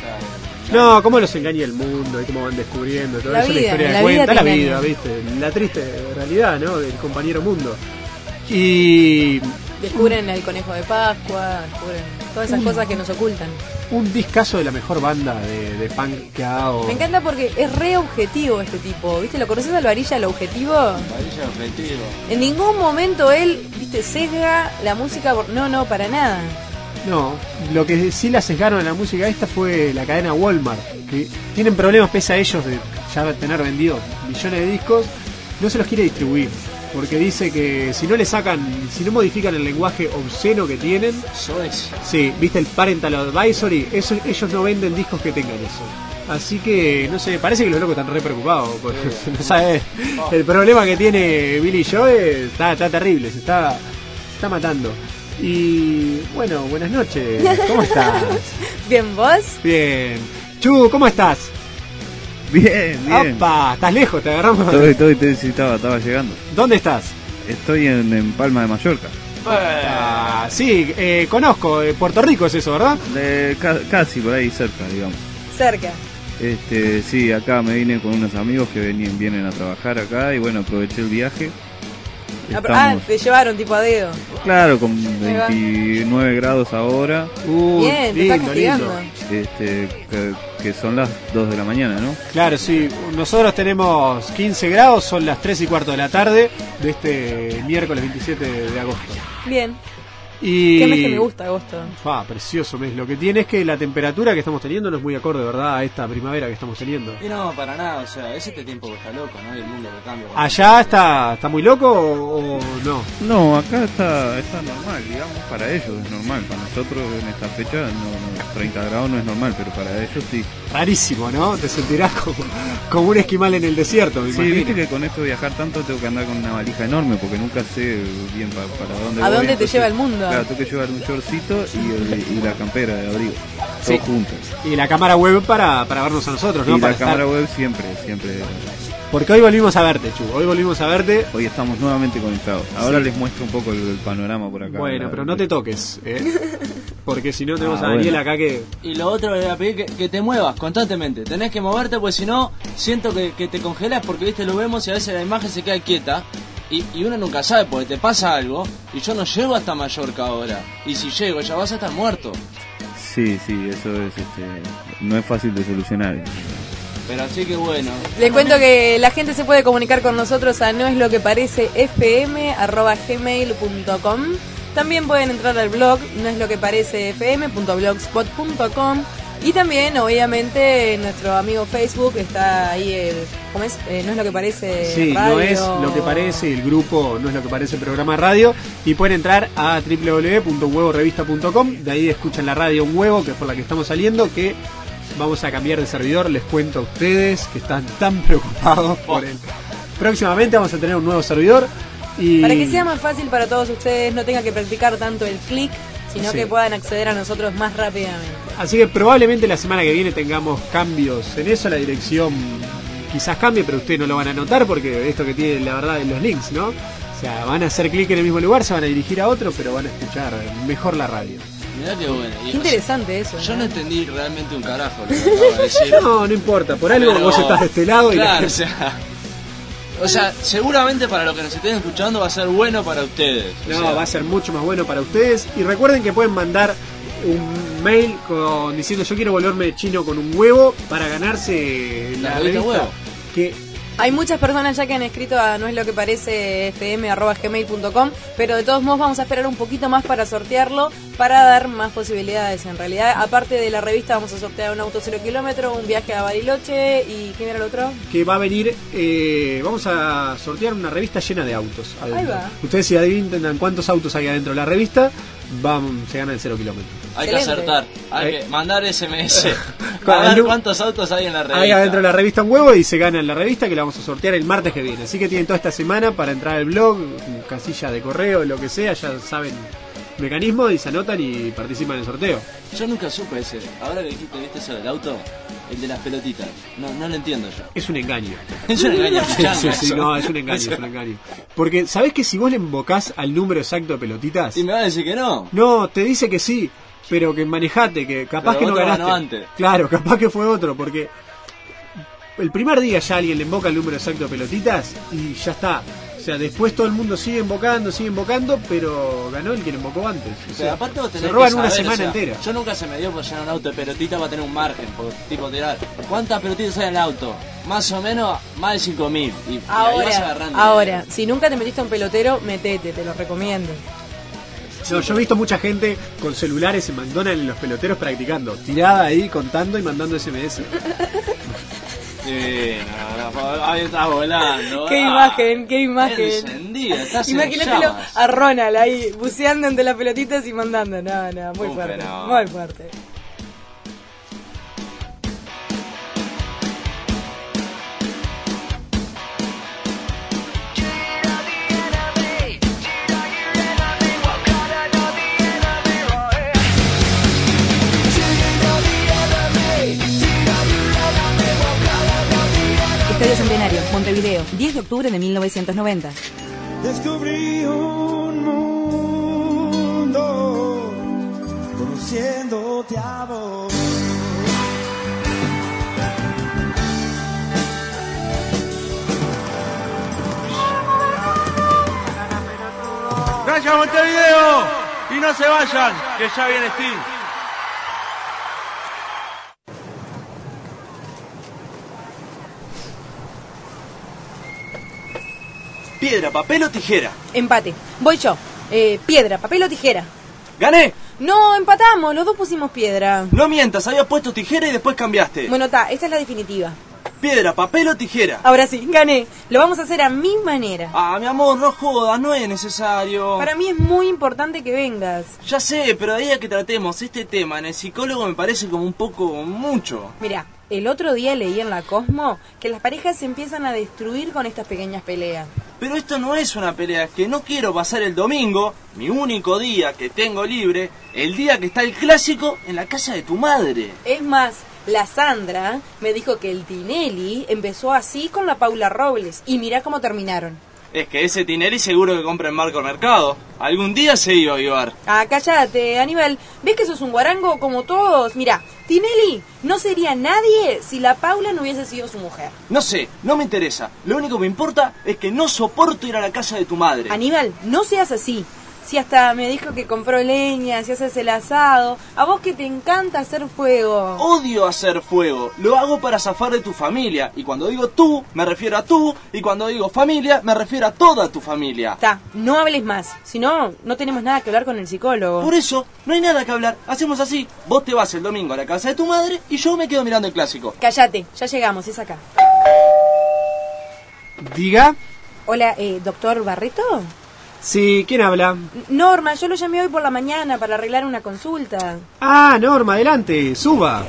Speaker 1: No, cómo los engaña el mundo y cómo van descubriendo todo eso, la historia de cuenta, la vida, ¿viste? La triste realidad, ¿no? Del compañero mundo. Y...
Speaker 7: descubren el conejo de Pascua, descubren todas esas un, cosas que nos ocultan.
Speaker 1: Un discazo de la mejor banda de, de punk que ha dado.
Speaker 7: Me encanta porque es re objetivo este tipo, ¿viste? ¿Lo conoces al Varilla, el objetivo?
Speaker 2: Varilla objetivo.
Speaker 7: En ningún momento él, ¿viste? Sesga la música, por... no, no, para nada.
Speaker 1: No, lo que sí la sesgaron en la música esta fue la cadena Walmart, que tienen problemas pese a ellos de ya tener vendido millones de discos, no se los quiere distribuir, porque dice que si no le sacan, si no modifican el lenguaje obsceno que tienen,
Speaker 2: eso es.
Speaker 1: Sí, viste el Parental Advisory, eso, ellos no venden discos que tengan eso. Así que, no sé, parece que los locos están re preocupados, porque no sabes, el problema que tiene Billy Joe está, está terrible, se está, se está matando. Y bueno, buenas noches. ¿Cómo estás?
Speaker 7: Bien, ¿vos?
Speaker 1: Bien. Chu, ¿cómo estás?
Speaker 15: Bien, bien.
Speaker 1: ¡Opa! ¿Estás lejos? ¿Te agarramos?
Speaker 15: Estoy, estoy, estoy sí, estaba, estaba llegando.
Speaker 1: ¿Dónde estás?
Speaker 15: Estoy en, en Palma de Mallorca.
Speaker 1: Ah, sí, eh, conozco. Eh, Puerto Rico es eso, ¿verdad?
Speaker 15: De, ca, casi por ahí cerca, digamos.
Speaker 7: Cerca.
Speaker 15: Este, sí, acá me vine con unos amigos que venían, vienen a trabajar acá y bueno, aproveché el viaje.
Speaker 7: Estamos... Ah, te llevaron tipo a dedo.
Speaker 15: Claro, con veintinueve grados ahora.
Speaker 7: Uh, Bien, te estás castigando.
Speaker 15: Este, que, que son las dos de la mañana, ¿no?
Speaker 1: Claro, sí. Nosotros tenemos quince grados, son las tres y cuarto de la tarde de este miércoles veintisiete de agosto.
Speaker 7: Bien.
Speaker 1: Y...
Speaker 7: ¿Qué mes que me gusta agosto?
Speaker 1: Ah, precioso mes. Lo que tiene es que la temperatura que estamos teniendo no es muy acorde, ¿verdad? A esta primavera que estamos teniendo.
Speaker 2: Y no, para nada, o sea, es este tiempo que está loco, ¿no? Y el mundo que cambia.
Speaker 1: ¿Allá está, está muy loco o, o no?
Speaker 15: No, acá está, está normal, digamos, para ellos es normal. Para nosotros en esta fecha, no, no, treinta grados no es normal, pero para ellos sí.
Speaker 1: Rarísimo, ¿no? Te sentirás como, como un esquimal en el desierto, me
Speaker 15: sí,
Speaker 1: imagino.
Speaker 15: Viste que con esto de viajar tanto tengo que andar con una valija enorme porque nunca sé bien para, para dónde
Speaker 7: ¿A
Speaker 15: voy.
Speaker 7: dónde te
Speaker 15: entonces,
Speaker 7: lleva el mundo?
Speaker 15: Claro, tengo que llevar un shortcito y, el, y la campera de abrigo, sí. Todos juntos.
Speaker 1: Y la cámara web para, para vernos a nosotros, ¿no?
Speaker 15: Y
Speaker 1: para
Speaker 15: la estar... cámara web siempre, siempre.
Speaker 1: Porque hoy volvimos a verte, Chu, hoy volvimos a verte.
Speaker 15: Hoy estamos nuevamente conectados. Ahora sí. Les muestro un poco el, el panorama por acá.
Speaker 1: Bueno,
Speaker 15: la,
Speaker 1: pero no te toques, ¿eh? Porque si no tenemos ah, a Daniel bueno. acá que...
Speaker 2: Y lo otro le voy a pedir que, que te muevas constantemente. Tenés que moverte, pues si no, siento que, que te congelas porque, viste, lo vemos y a veces la imagen se queda quieta. Y, y uno nunca sabe porque te pasa algo y yo no llego hasta Mallorca ahora. Y si llego ya vas a estar muerto.
Speaker 15: Sí, sí, eso es, este, no es fácil de solucionar.
Speaker 2: Pero así que bueno.
Speaker 7: Les cuento que la gente se puede comunicar con nosotros a no es lo que parece fm arroba gmail punto com. También pueden entrar al blog no es lo que parece fm punto blogspot punto com. Y también, obviamente, nuestro amigo Facebook está ahí, el, ¿cómo es? Eh, no es lo que parece
Speaker 1: sí,
Speaker 7: radio.
Speaker 1: No es lo que parece, el grupo no es lo que parece programa radio. Y pueden entrar a doble u doble u doble u punto huevo revista punto com. De ahí escuchan la radio Un Huevo, que es por la que estamos saliendo, que vamos a cambiar de servidor. Les cuento a ustedes que están tan preocupados por él. Próximamente vamos a tener un nuevo servidor. Y...
Speaker 7: para que sea más fácil para todos ustedes, no tengan que practicar tanto el clic, sino sí. que puedan acceder a nosotros más rápidamente.
Speaker 1: Así que probablemente la semana que viene tengamos cambios en eso, la dirección quizás cambie, pero ustedes no lo van a notar porque esto que tiene la verdad en los links, ¿no? O sea, van a hacer clic en el mismo lugar, se van a dirigir a otro, pero van a escuchar mejor la radio.
Speaker 2: Mirá qué bueno.
Speaker 7: Qué interesante eso.
Speaker 2: Yo
Speaker 7: ¿no?
Speaker 2: no entendí realmente un carajo lo que acabo de decir.
Speaker 1: No, no importa, por algo pero... vos estás de este lado y
Speaker 2: claro,
Speaker 1: la...
Speaker 2: o sea... O sea, seguramente para los que nos estén escuchando va a ser bueno para ustedes.
Speaker 1: No,
Speaker 2: o sea,
Speaker 1: va a ser mucho más bueno para ustedes. Y recuerden que pueden mandar un mail con diciendo yo quiero volverme chino con un huevo para ganarse la,
Speaker 2: la
Speaker 1: revista
Speaker 2: huevo.
Speaker 1: Que
Speaker 7: Hay muchas personas ya que han escrito a no es lo que parece fm arroba gmail punto com, pero de todos modos vamos a esperar un poquito más para sortearlo, para dar más posibilidades en realidad. Aparte de la revista vamos a sortear un auto cero kilómetro, un viaje a Bariloche y ¿quién era el otro?
Speaker 1: Que va a venir, eh, vamos a sortear una revista llena de autos.
Speaker 7: Ahí va.
Speaker 1: Ustedes si adivinan cuántos autos hay adentro de la revista, van, se gana el cero kilómetro.
Speaker 2: Hay
Speaker 7: Excelente.
Speaker 2: que acertar, hay
Speaker 1: Hay-
Speaker 2: que mandar S M S.
Speaker 1: Con
Speaker 2: A ver
Speaker 1: el-
Speaker 2: cuántos autos hay en la revista.
Speaker 1: Hay adentro de la revista un huevo y se gana en la revista que la vamos a sortear el martes que viene. Así que tienen toda esta semana para entrar al blog, casilla de correo, lo que sea, ya saben mecanismo y se anotan y participan en el sorteo.
Speaker 2: Yo nunca supe ese. Ahora que dijiste, viste eso del auto, el de las pelotitas. No, no lo entiendo yo.
Speaker 1: Es un engaño.
Speaker 2: Es un engaño.
Speaker 1: Sí, sí, sí, no, es un engaño, es un engaño. Porque, ¿sabés que si vos le invocás al número exacto de pelotitas?
Speaker 2: Y me va a decir que no.
Speaker 1: No, te dice que sí, pero que manejate, que capaz
Speaker 2: Pero
Speaker 1: que no
Speaker 2: otro
Speaker 1: ganaste.
Speaker 2: ganó antes.
Speaker 1: Claro, capaz que fue otro, porque el primer día ya alguien le invoca el número exacto de pelotitas y ya está. O sea, después todo el mundo sigue invocando, sigue invocando, pero ganó el que lo invocó antes. O
Speaker 2: Pero
Speaker 1: sea,
Speaker 2: aparte vos tenés
Speaker 1: se roban
Speaker 2: que
Speaker 1: una
Speaker 2: saber,
Speaker 1: semana
Speaker 2: o sea,
Speaker 1: entera.
Speaker 2: Yo nunca se me dio por llenar un auto de pelotita va a tener un margen, por tipo tirar. ¿Cuántas pelotitas hay en el auto? Más o menos, más de cinco mil. Y, y ahí vas
Speaker 7: Ahora,
Speaker 2: agarrando.
Speaker 7: ahora, si nunca te metiste a un pelotero, metete, te lo recomiendo.
Speaker 1: No, yo he visto mucha gente con celulares en McDonald's en los peloteros practicando, tirada ahí, contando y mandando S M S.
Speaker 2: Sí, no, no, ahí está volando.
Speaker 7: Qué
Speaker 2: ah,
Speaker 7: imagen, qué imagen.
Speaker 2: encendida, estás en
Speaker 7: Imagínatelo
Speaker 2: llamas.
Speaker 7: a Ronald ahí buceando entre las pelotitas y mandando. No, no, muy
Speaker 2: Un
Speaker 7: fuerte,
Speaker 2: fenómeno.
Speaker 7: muy fuerte.
Speaker 6: Estadio Centenario, Montevideo, diez de octubre de mil novecientos noventa.
Speaker 5: Descubrí un mundo conociéndote a vos.
Speaker 11: Gracias Montevideo y no se vayan, que ya viene Steve.
Speaker 12: Piedra, papel o tijera.
Speaker 7: Empate. Voy yo. Eh, piedra, papel o tijera.
Speaker 12: ¡Gané!
Speaker 7: No, empatamos. Los dos pusimos piedra.
Speaker 12: No mientas, había puesto tijera y después cambiaste.
Speaker 7: Bueno, ta, esta es la definitiva.
Speaker 12: Piedra, papel o tijera.
Speaker 7: Ahora sí, gané. Lo vamos a hacer a mi manera.
Speaker 12: Ah, mi amor, no jodas, no es necesario.
Speaker 7: Para mí es muy importante que vengas.
Speaker 12: Ya sé, pero de ahí a que tratemos este tema en el psicólogo me parece como un poco mucho.
Speaker 7: Mira, el otro día leí en la Cosmo que las parejas se empiezan a destruir con estas pequeñas peleas.
Speaker 12: Pero esto no es una pelea, es que no quiero pasar el domingo, mi único día que tengo libre, el día que está el clásico, en la casa de tu madre.
Speaker 7: Es más, la Sandra me dijo que el Tinelli empezó así con la Paula Robles y mirá cómo terminaron.
Speaker 12: Es que ese Tinelli seguro que compra en Marco Mercado. Algún día se iba a avivar.
Speaker 7: Ah, cállate, Aníbal. ¿Ves que sos un guarango como todos? Mira, Tinelli no sería nadie si la Paula no hubiese sido su mujer.
Speaker 12: No sé, no me interesa. Lo único que me importa es que no soporto ir a la casa de tu madre.
Speaker 7: Aníbal, no seas así. Si hasta me dijo que compró leña, si haces el asado, a vos que te encanta hacer fuego.
Speaker 12: Odio hacer fuego, lo hago para zafar de tu familia. Y cuando digo tú, me refiero a tú. Y cuando digo familia, me refiero a toda tu familia.
Speaker 7: Ta, no hables más. Si no, no tenemos nada que hablar con el psicólogo.
Speaker 12: Por eso, no hay nada que hablar. Hacemos así. Vos te vas el domingo a la casa de tu madre y yo me quedo mirando el clásico.
Speaker 7: Cállate, ya llegamos, es acá.
Speaker 1: Diga.
Speaker 7: Hola, eh, ¿doctor Barreto?
Speaker 1: Sí, ¿quién habla?
Speaker 7: Norma, yo lo llamé hoy por la mañana para arreglar una consulta.
Speaker 1: Ah, Norma, adelante, suba.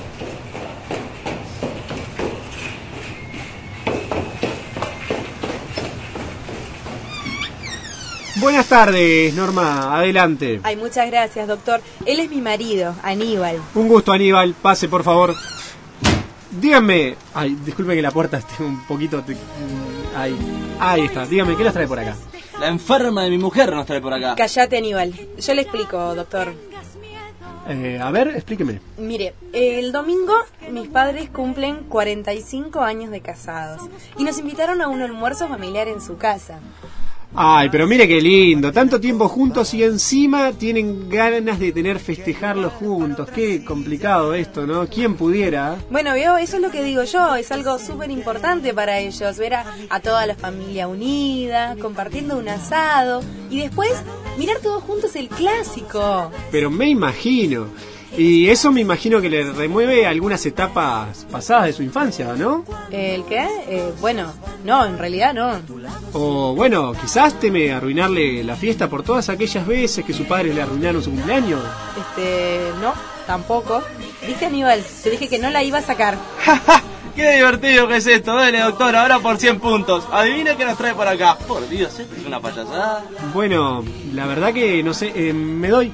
Speaker 1: Buenas tardes, Norma, adelante.
Speaker 7: Ay, muchas gracias, doctor. Él es mi marido, Aníbal.
Speaker 1: Un gusto, Aníbal, pase por favor. Díganme, ay, disculpe que la puerta esté un poquito... te- Ahí, ahí está, dígame, ¿qué las trae por acá?
Speaker 2: La enferma de mi mujer nos trae por acá.
Speaker 7: Cállate, Aníbal. Yo le explico, doctor.
Speaker 1: Eh, a ver, explíqueme.
Speaker 7: Mire, el domingo mis padres cumplen cuarenta y cinco años de casados y nos invitaron a un almuerzo familiar en su casa.
Speaker 1: Ay, pero mire qué lindo, tanto tiempo juntos y encima tienen ganas de tener festejarlos juntos. Qué complicado esto, ¿no? ¿Quién pudiera?
Speaker 7: Bueno, veo, eso es lo que digo yo, es algo súper importante para ellos, ver a, a toda la familia unida, compartiendo un asado y después mirar todos juntos el clásico.
Speaker 1: Pero me imagino. Y eso me imagino que le remueve algunas etapas pasadas de su infancia, ¿no?
Speaker 7: ¿El qué? Eh, bueno, no, en realidad no.
Speaker 1: O bueno, quizás teme arruinarle la fiesta por todas aquellas veces que sus padres le arruinaron su cumpleaños.
Speaker 7: Este, no, tampoco. ¿Viste, Aníbal? Te dije que no la iba a sacar.
Speaker 12: ¡Qué divertido que es esto! Dale, doctor, ahora por cien puntos. Adivina qué nos trae por acá. Por Dios, esto es una payasada.
Speaker 1: Bueno, la verdad que no sé, eh, me doy.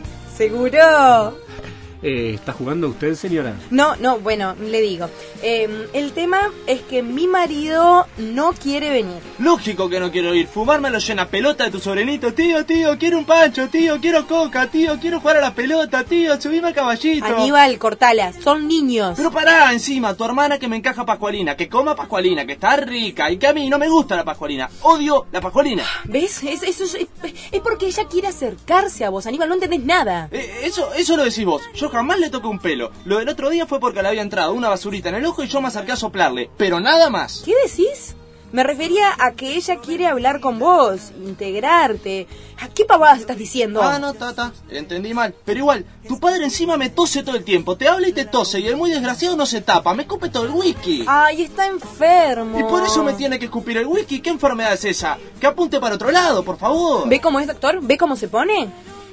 Speaker 7: ¿Seguro?
Speaker 1: Eh, ¿Está jugando usted, señora?
Speaker 7: No, no, bueno, le digo. Eh, el tema es que mi marido no quiere venir.
Speaker 12: Lógico que no quiero ir. Fumarme lo llena pelota de tu sobrinito. Tío, tío, quiero un pancho, tío, quiero coca, tío, quiero jugar a la pelota, tío, subime al caballito.
Speaker 7: Aníbal, cortala, son niños.
Speaker 12: Pero pará, encima, tu hermana que me encaja pascualina, que coma pascualina, que está rica y que a mí no me gusta la pascualina. Odio la pascualina.
Speaker 7: ¿Ves? Es, eso es, es porque ella quiere acercarse a vos, Aníbal, no entendés nada.
Speaker 12: Eh, eso, eso lo decís vos. Yo jamás le toqué un pelo. Lo del otro día fue porque le había entrado una basurita en el ojo y yo me acerqué a soplarle, pero nada más.
Speaker 7: ¿Qué decís? Me refería a que ella quiere hablar con vos, integrarte. ¿A qué pavadas estás diciendo?
Speaker 12: Ah, no, tata, entendí mal. Pero igual, tu padre encima me tose todo el tiempo. Te habla y te tose y el muy desgraciado no se tapa. Me escupe todo el whisky.
Speaker 7: Ay, está enfermo.
Speaker 12: Y por eso me tiene que escupir el whisky. ¿Qué enfermedad es esa? Que apunte para otro lado, por favor.
Speaker 7: ¿Ve cómo es, doctor? ¿Ve cómo se pone?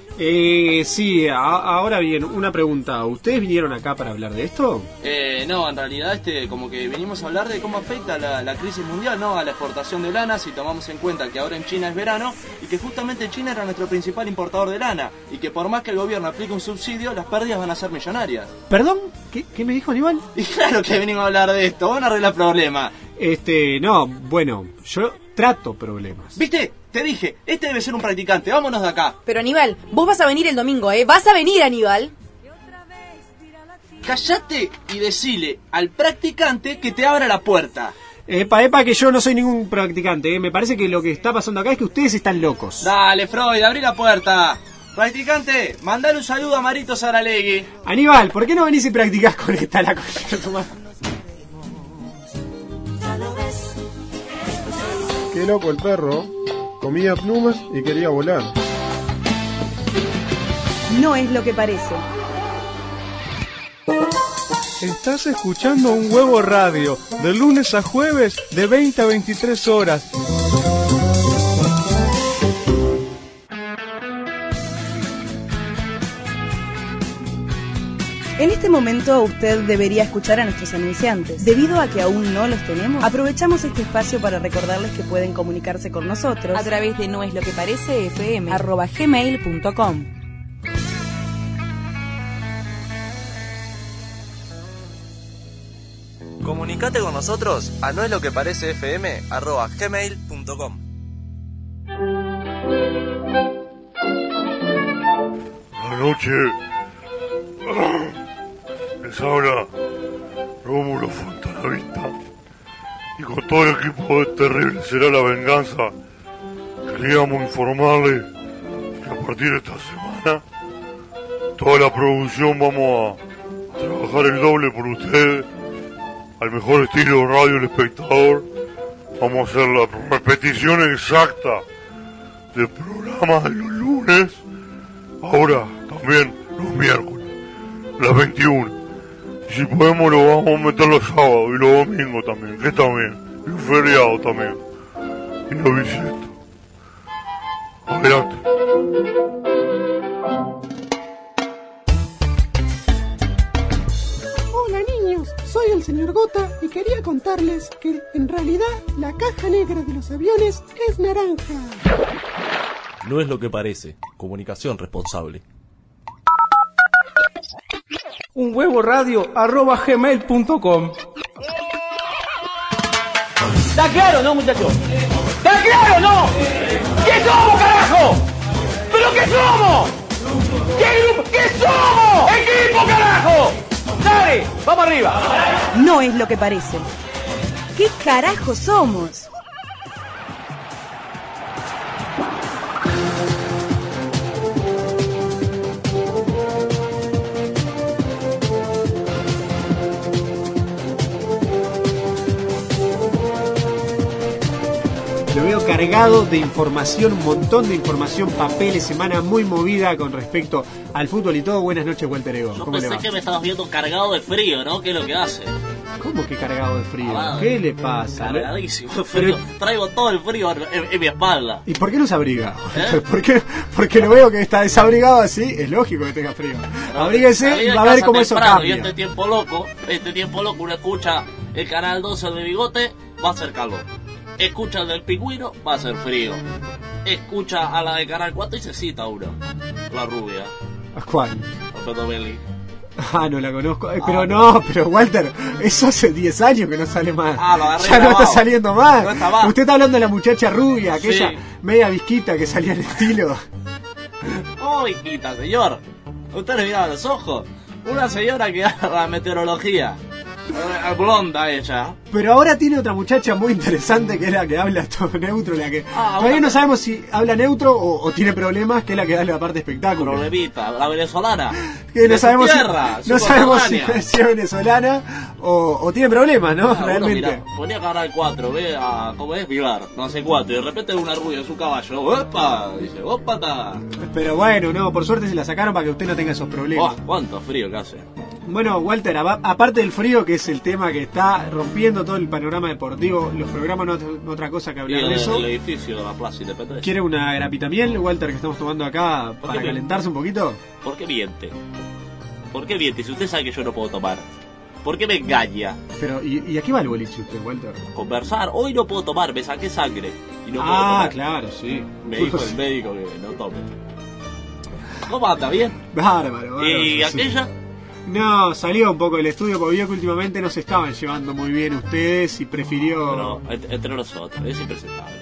Speaker 1: Eh, sí, a, ahora bien, una pregunta. ¿Ustedes vinieron acá para hablar de esto?
Speaker 12: Eh, no, en realidad este, como que venimos a hablar de cómo afecta la, la crisis mundial, ¿no? A la exportación de lana, si tomamos en cuenta que ahora en China es verano y que justamente China era nuestro principal importador de lana y que por más que el gobierno aplique un subsidio, las pérdidas van a ser millonarias.
Speaker 1: ¿Perdón? ¿Qué, qué me dijo Aníbal?
Speaker 12: Y claro que venimos a hablar de esto, van a arreglar problemas.
Speaker 1: Este, no, bueno, yo trato problemas.
Speaker 12: ¿Viste? Te dije, este debe ser un practicante, vámonos de acá.
Speaker 7: Pero Aníbal, vos vas a venir el domingo, ¿eh? Vas a venir, Aníbal.
Speaker 12: Cállate y decile al practicante que te abra la puerta.
Speaker 1: Epa, epa, que yo no soy ningún practicante, ¿eh? Me parece que lo que está pasando acá es que ustedes están locos.
Speaker 12: Dale, Freud, abrí la puerta. Practicante, mandale un saludo a Marito Saralegui.
Speaker 1: Aníbal, ¿por qué no venís y practicás con esta la cosa?
Speaker 16: Qué loco el perro. Comía plumas y quería volar.
Speaker 6: No es lo que parece.
Speaker 9: Estás escuchando Un Huevo Radio, de lunes a jueves, de veinte a veintitrés horas.
Speaker 6: En este momento usted debería escuchar a nuestros anunciantes. Debido a que aún no los tenemos, aprovechamos este espacio para recordarles que pueden comunicarse con nosotros
Speaker 8: a través de no es lo que parece fm
Speaker 6: arroba gmail punto com.
Speaker 11: Comunicate con nosotros a no es lo que parece fm arroba gmail punto com.
Speaker 10: La noche les habla Rómulo Fontanavista y con todo el equipo de Terrible Será la Venganza queríamos informarles que a partir de esta semana toda la producción vamos a trabajar el doble por ustedes al mejor estilo Radio El Espectador. Vamos a hacer la repetición exacta del programa de los lunes, ahora también los miércoles a las veintiuna. Y si podemos lo vamos a meter los sábados y los domingos también, que está bien, y un feriado también, y la bicicleta. Adelante.
Speaker 17: Hola niños, soy el señor Gota y quería contarles que en realidad la caja negra de los aviones es naranja.
Speaker 18: No es lo que parece. Comunicación responsable.
Speaker 9: Un huevo radio arroba gmail punto com.
Speaker 19: ¿Está claro, no, muchachos? ¿Está claro, no? ¿Qué somos, carajo? ¿Pero qué somos? ¿Qué grupo? ¿Qué somos? ¡Equipo, carajo! ¡Dale! ¡Vamos arriba!
Speaker 6: No es lo que parece. ¿Qué carajo somos?
Speaker 1: Lo veo cargado de información, un montón de información, papeles, semana muy movida con respecto al fútbol y todo. Buenas noches, Walter Ego.
Speaker 20: Yo
Speaker 1: ¿Cómo le
Speaker 20: pensé
Speaker 1: va?
Speaker 20: que me estabas viendo cargado de frío, ¿no? ¿Qué es lo que hace?
Speaker 1: ¿Cómo que cargado de frío?
Speaker 20: Ah,
Speaker 1: ¿Qué le pasa?
Speaker 20: Cargadísimo de frío. Traigo todo el frío en, en- en mi espalda.
Speaker 1: ¿Y por qué no se abriga?
Speaker 20: ¿Eh?
Speaker 1: ¿Por qué? Porque lo veo que está desabrigado así, es lógico que tenga frío. Abríguese
Speaker 20: Salí
Speaker 1: y
Speaker 20: de
Speaker 1: va a ver
Speaker 20: casa
Speaker 1: cómo eso
Speaker 20: temprano,
Speaker 1: cambia.
Speaker 20: Y este tiempo loco, este tiempo loco, uno escucha el canal doce de Bigote, va a ser calor. Escucha el del Pingüino, va a ser frío. Escucha a la de Canal cuatro y se cita uno. La rubia.
Speaker 1: ¿A cuál?
Speaker 20: A Pedro Belli.
Speaker 1: Ah, no la conozco. Eh, pero no, pero Walter, eso hace diez años que no sale más.
Speaker 20: Ah, lo agarré
Speaker 1: ya no
Speaker 20: grabado.
Speaker 1: está saliendo más.
Speaker 20: No está más.
Speaker 1: Usted está hablando de la muchacha rubia, aquella
Speaker 20: Sí.
Speaker 1: media visquita que salía en estilo.
Speaker 20: ¡Oh, hijita, señor! Usted le miraba los ojos. Una señora que haga la meteorología. Eh, Blonda ella.
Speaker 1: Pero ahora tiene otra muchacha muy interesante que es la que habla todo neutro, la que
Speaker 20: Ah,
Speaker 1: todavía
Speaker 20: una-
Speaker 1: no sabemos si habla neutro o, o tiene problemas, que es la que da la parte espectáculo.
Speaker 20: Problemita, la venezolana.
Speaker 1: Que no
Speaker 20: De su
Speaker 1: sabemos,
Speaker 20: tierra,
Speaker 1: si, no
Speaker 20: su
Speaker 1: sabemos si,
Speaker 20: coterránea.
Speaker 1: si es venezolana o, o tiene problemas, ¿no?
Speaker 20: Ah, uno,
Speaker 1: Realmente.
Speaker 20: mirá, ponía Canal cuatro, ve a, ¿cómo es? Vivar, no sé cuánto, y de repente una rubia en su caballo, ¡opa! Dice, ¡opata!
Speaker 1: Pero bueno, no, por suerte se la sacaron para que usted no tenga esos problemas.
Speaker 20: Oh, cuánto frío que hace.
Speaker 1: Bueno, Walter, aba- aparte del frío, que es el tema que está rompiendo todo el panorama deportivo, los programas no no otra cosa que
Speaker 20: Y
Speaker 1: hablar
Speaker 20: el,
Speaker 1: de eso.
Speaker 20: el edificio de la Plaza Independencia.
Speaker 1: ¿Quiere una grapita miel, Walter, que estamos tomando acá
Speaker 20: ¿Por
Speaker 1: para
Speaker 20: qué
Speaker 1: calentarse un poquito?
Speaker 20: ¿Por qué miente? ¿Por qué miente? Si usted sabe que yo no puedo tomar. ¿Por qué me engaña?
Speaker 1: Pero, ¿y, y a qué va el boliche usted, Walter?
Speaker 20: Conversar. Hoy no puedo tomar, me saqué sangre. Y no puedo
Speaker 1: Ah,
Speaker 20: tomar.
Speaker 1: claro, sí.
Speaker 20: Me dijo el médico que no tome. ¿Cómo anda? ¿Bien?
Speaker 1: Bárbaro, bárbaro.
Speaker 20: ¿Y
Speaker 1: sí.
Speaker 20: aquella?
Speaker 1: No, salió un poco del estudio porque vio que últimamente no se estaban llevando muy bien ustedes y prefirió...
Speaker 20: Pero ent- entre nosotros, es impresentable.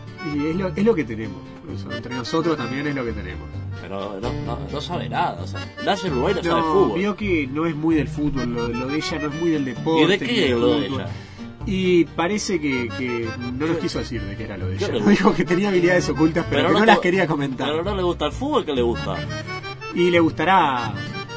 Speaker 1: Y es lo, es lo que tenemos. Eso, entre nosotros también es lo que tenemos.
Speaker 20: Pero no, no, no sabe nada. O sea, nace en Uruguay no, sabe
Speaker 1: No,
Speaker 20: fútbol.
Speaker 1: vio que no es muy del fútbol, lo, lo de ella no es muy del deporte.
Speaker 20: ¿Y de
Speaker 1: ni
Speaker 20: qué
Speaker 1: del
Speaker 20: es lo de
Speaker 1: fútbol.
Speaker 20: ella?
Speaker 1: Y parece que, que no nos quiso decir de qué era lo de
Speaker 20: ¿Qué
Speaker 1: ella.
Speaker 20: le
Speaker 1: Nos dijo que tenía habilidades ocultas, pero, que no,
Speaker 20: te-
Speaker 1: las quería comentar.
Speaker 20: Pero no le gusta el fútbol, ¿qué le gusta?
Speaker 1: Y le gustará,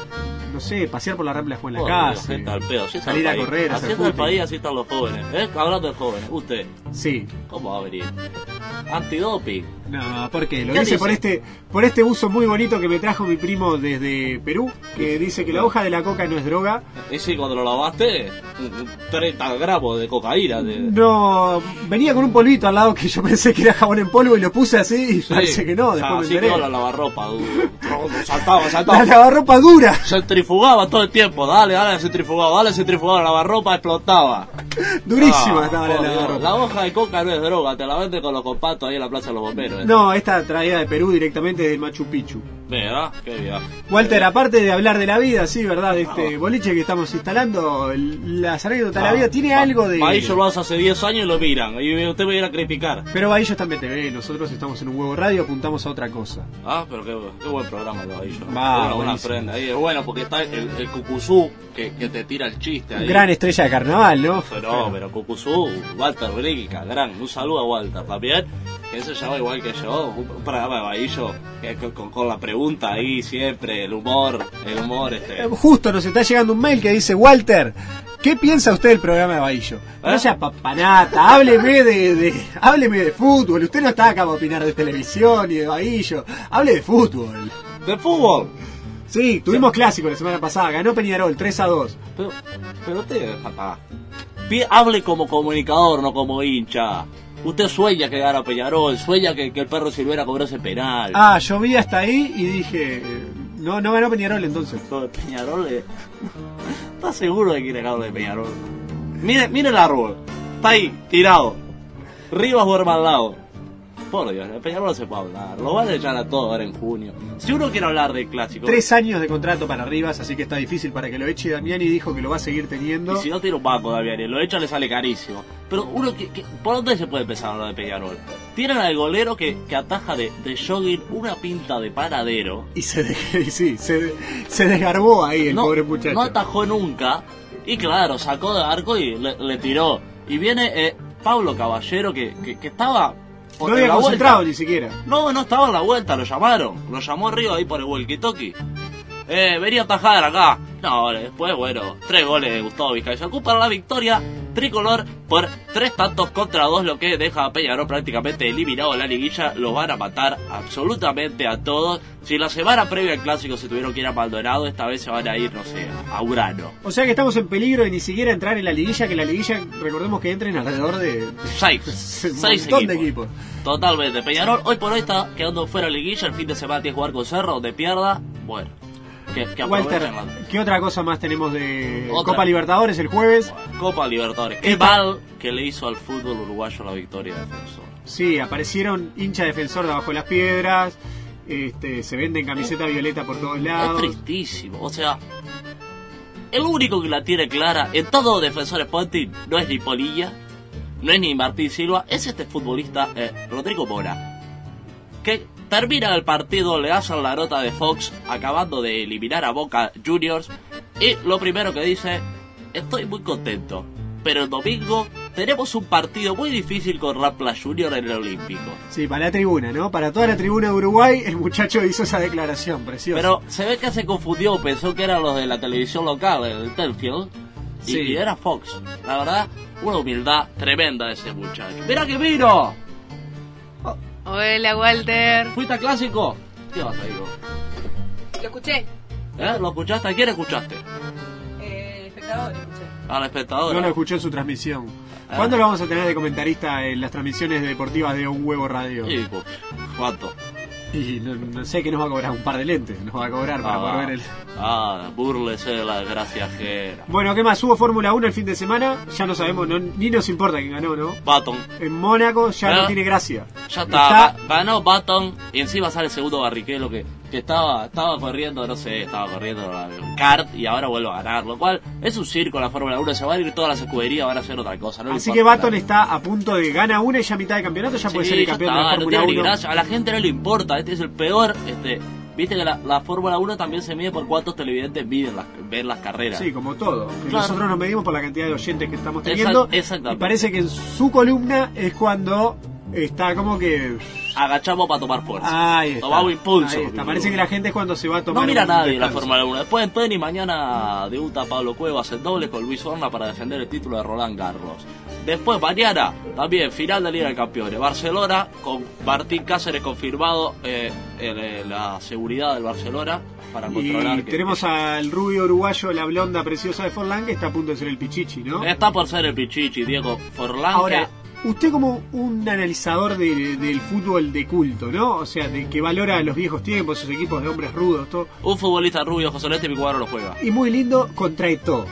Speaker 1: no sé, pasear por la Rambla de Juan
Speaker 20: Joder,
Speaker 1: Lacase,
Speaker 20: gente al pedo, así está
Speaker 1: salir
Speaker 20: el
Speaker 1: a
Speaker 20: país.
Speaker 1: correr,
Speaker 20: Así
Speaker 1: hacer
Speaker 20: está el
Speaker 1: fútbol.
Speaker 20: país, así están los jóvenes. ¿Eh? Hablando de jóvenes, usted.
Speaker 1: Sí.
Speaker 20: ¿Cómo va a venir? Antidoping.
Speaker 1: No, ¿por qué? Lo
Speaker 20: ¿Qué
Speaker 1: dice
Speaker 20: dice?
Speaker 1: por este por este buzo muy bonito que me trajo mi primo desde Perú, que dice que la hoja de la coca no es droga.
Speaker 20: Y si cuando lo lavaste, treinta gramos de cocaína. De...
Speaker 1: No, venía con un polvito al lado que yo pensé que era jabón en polvo y lo puse así y
Speaker 20: Sí.
Speaker 1: parece que no,
Speaker 20: O sea,
Speaker 1: después me
Speaker 20: así
Speaker 1: enteré.
Speaker 20: quedó la lavarropa. du- Saltaba, saltaba.
Speaker 1: La lavarropa dura.
Speaker 20: Centrifugaba todo el tiempo. Dale, dale, centrifugaba, dale, centrifugaba. La lavarropa explotaba.
Speaker 1: Durísima
Speaker 20: Ah,
Speaker 1: estaba la
Speaker 20: por Dios.
Speaker 1: lavarropa.
Speaker 20: La hoja de coca no es droga, te la venden con los compactos ahí en la Plaza de los Bomberos. ¿eh?
Speaker 1: No, esta traída de Perú directamente del Machu Picchu.
Speaker 20: Mira, qué viaje.
Speaker 1: Walter, aparte de hablar de la vida, sí, ¿verdad? De este boliche que estamos instalando, el- las anécdotas de la vida, tiene algo de...
Speaker 20: Ahí yo lo hace hace diez años y lo miran. Y usted me viene a criticar.
Speaker 1: Pero Bahillo también te ve, nosotros estamos en un huevo radio, apuntamos a otra cosa.
Speaker 20: Ah, pero qué, qué buen programa lo ahí yo.
Speaker 1: Va,
Speaker 20: una buena
Speaker 1: buenísimo.
Speaker 20: prenda ahí. Es bueno porque está el, el Cucuzú que, que te tira el chiste ahí.
Speaker 1: Gran estrella de carnaval, ¿no?
Speaker 20: Pero, pero Cucuzú, Walter Brilca, gran. Un saludo a Walter también. Que se llama igual que yo. Un, un programa de Bahillo que, con, con, con la pregunta ahí siempre, el humor, el humor este.
Speaker 1: Eh, Justo nos está llegando un mail que dice, Walter, ¿qué piensa usted del programa de Bahillo? No
Speaker 20: ¿Eh?
Speaker 1: sea papanata, hábleme de, de, hábleme de fútbol. Usted no está acá para opinar de televisión ni de Bahillo. Hable de fútbol.
Speaker 20: ¿De fútbol?
Speaker 1: Sí, tuvimos clásico la semana pasada, ganó Peñarol tres a dos.
Speaker 20: Pero, pero usted, papá, pi- hable como comunicador, no como hincha. Usted sueña que gana Peñarol, sueña que, que el perro Silvera cobró ese penal.
Speaker 1: Ah, yo vi hasta ahí y dije, eh, no, no ganó Peñarol entonces.
Speaker 20: Todo de Peñarol, eh. ¿Está seguro de que quiere ganar de Peñarol? Mire, mire el árbol, está ahí, tirado. Rivas duerme al lado. Por Dios, de Peñarol no se puede hablar. Lo van a echar a todos ahora en junio. Si uno quiere hablar del clásico.
Speaker 1: Tres años de contrato para Rivas, así que está difícil para que lo eche. Damiani dijo que lo va a seguir teniendo.
Speaker 20: Y si no tiene un banco, Damiani, lo echa le sale carísimo. Pero uno que, que- ¿por dónde se puede empezar a hablar de Peñarol? Tienen al golero que, que ataja de, de jogging una pinta de panadero.
Speaker 1: Y se, de- y sí, se, se desgarbó ahí el
Speaker 20: no,
Speaker 1: pobre muchacho.
Speaker 20: No atajó nunca. Y claro, sacó de arco y le, le tiró. Y viene eh, Pablo Caballero que, que, que estaba... por
Speaker 1: No había
Speaker 20: la
Speaker 1: concentrado
Speaker 20: vuelta.
Speaker 1: ni siquiera.
Speaker 20: No, no estaba en la vuelta, lo llamaron. Lo llamó Río ahí por el walkie-talkie. Eh, venía a atajar acá. No, después, bueno, tres goles de Gustavo Vizcaya. Ocupan la victoria tricolor por tres tantos contra dos, lo que deja a Peñarol prácticamente eliminado en la liguilla. Los van a matar absolutamente a todos. Si la semana previa al clásico se tuvieron que ir a Maldonado, esta vez se van a ir, no sé, a Urano.
Speaker 1: O sea que estamos en peligro de ni siquiera entrar en la liguilla, que la liguilla, recordemos que entren alrededor de
Speaker 20: seis,
Speaker 1: un
Speaker 20: seis
Speaker 1: montón
Speaker 20: equipos.
Speaker 1: de equipos.
Speaker 20: Totalmente. Peñarol hoy por hoy está quedando fuera de liguilla. El fin de semana tiene que jugar con Cerro, donde pierda. Bueno, que, que
Speaker 1: Walter,
Speaker 20: aprovechen.
Speaker 1: ¿qué otra cosa más tenemos de
Speaker 20: Otra.
Speaker 1: Copa Libertadores el jueves?
Speaker 20: Copa Libertadores. Qué
Speaker 1: Esta-
Speaker 20: mal que le hizo al fútbol uruguayo la victoria de Defensor.
Speaker 1: Sí, aparecieron hincha defensor de abajo de las piedras, este, se venden camiseta violeta por todos
Speaker 20: Es
Speaker 1: lados.
Speaker 20: tristísimo. O sea, el único que la tiene clara en todo Defensor Sporting no es ni Polilla, no es ni Martín Silva, es este futbolista eh, Rodrigo Mora, que termina el partido, le hacen la nota de Fox acabando de eliminar a Boca Juniors, y lo primero que dice: estoy muy contento, pero el domingo tenemos un partido muy difícil con Rampla Junior en el Olímpico.
Speaker 1: Sí, para la tribuna, ¿no? Para toda la tribuna de Uruguay, el muchacho hizo esa declaración preciosa.
Speaker 20: Pero se ve que se confundió, pensó que eran los de la televisión local, el Telfield, y,
Speaker 1: Sí.
Speaker 20: y era Fox. La verdad, una humildad tremenda de ese muchacho. ¡Mira que vino!
Speaker 21: Hola, Walter.
Speaker 20: ¿Fuiste a clásico? ¿Qué vas a ir vos?
Speaker 7: Lo escuché.
Speaker 20: ¿Eh? ¿Lo escuchaste? ¿A quién escuchaste?
Speaker 7: Eh, espectador, escuché.
Speaker 20: Al espectador.
Speaker 1: No lo escuchó en su transmisión. ¿Cuándo lo vamos a tener de comentarista en las transmisiones deportivas de Un Huevo Radio?
Speaker 20: Sí, pues, ¿cuánto?
Speaker 1: Y no, no sé que nos va a cobrar un par de lentes, nos va a cobrar para
Speaker 20: Ah,
Speaker 1: poder ver el...
Speaker 20: ah, búrlese de la desgracia ajena.
Speaker 1: Bueno, ¿qué más? Hubo Fórmula uno el fin de semana, ya no sabemos, no, ni nos importa quién ganó, ¿no?
Speaker 20: Button.
Speaker 1: En Mónaco ya
Speaker 20: Ah.
Speaker 1: no tiene gracia.
Speaker 20: Ya está, ga- ganó Button y encima sale el segundo Barrichello que, que estaba estaba corriendo, no sé, estaba corriendo la- el kart y ahora vuelve a ganar, lo cual es un circo la Fórmula uno, se van a ir todas las escuderías, van a hacer otra cosa. No le
Speaker 1: Así
Speaker 20: importa
Speaker 1: que Button
Speaker 20: nada.
Speaker 1: está a punto de gana una y ya a mitad de campeonato ya puede
Speaker 20: Sí,
Speaker 1: ser el
Speaker 20: ya
Speaker 1: campeón
Speaker 20: está,
Speaker 1: de la
Speaker 20: no
Speaker 1: Fórmula
Speaker 20: tiene ni
Speaker 1: uno.
Speaker 20: gracia, a la gente no le importa, este es el peor, este, viste que la, la Fórmula uno también se mide por cuántos televidentes miden las, ven las carreras.
Speaker 1: Sí, como todo. Que
Speaker 20: Claro.
Speaker 1: Nosotros nos medimos por la cantidad de oyentes que estamos teniendo.
Speaker 20: Exact- exactamente.
Speaker 1: Y parece que en su columna es cuando está como que...
Speaker 20: Agachamos para tomar fuerza.
Speaker 1: Ahí está.
Speaker 20: Tomamos impulso.
Speaker 1: Ahí está. Parece que la gente es cuando se va a tomar
Speaker 20: No mira
Speaker 1: un
Speaker 20: nadie la
Speaker 1: descanso.
Speaker 20: Fórmula uno. Después en tenis mañana debuta Pablo Cuevas en doble con Luis Horna para defender el título de Roland Garros. Después mañana también final de Liga de Campeones. Barcelona con Martín Cáceres confirmado eh, en, eh, la seguridad del Barcelona para controlar.
Speaker 1: Y
Speaker 20: que-
Speaker 1: tenemos al rubio uruguayo, la blonda preciosa de Forlán, que está a punto de ser el Pichichi, ¿no?
Speaker 20: Está por ser el Pichichi, Diego Forlán.
Speaker 1: Ahora,
Speaker 20: que-
Speaker 1: usted como un analizador de- del fútbol de culto, ¿no? O sea, de que valora los viejos tiempos, sus equipos de hombres rudos, todo.
Speaker 20: un futbolista rubio, José Celeste, mi cuadro lo juega.
Speaker 1: Y muy lindo contra Eto'o.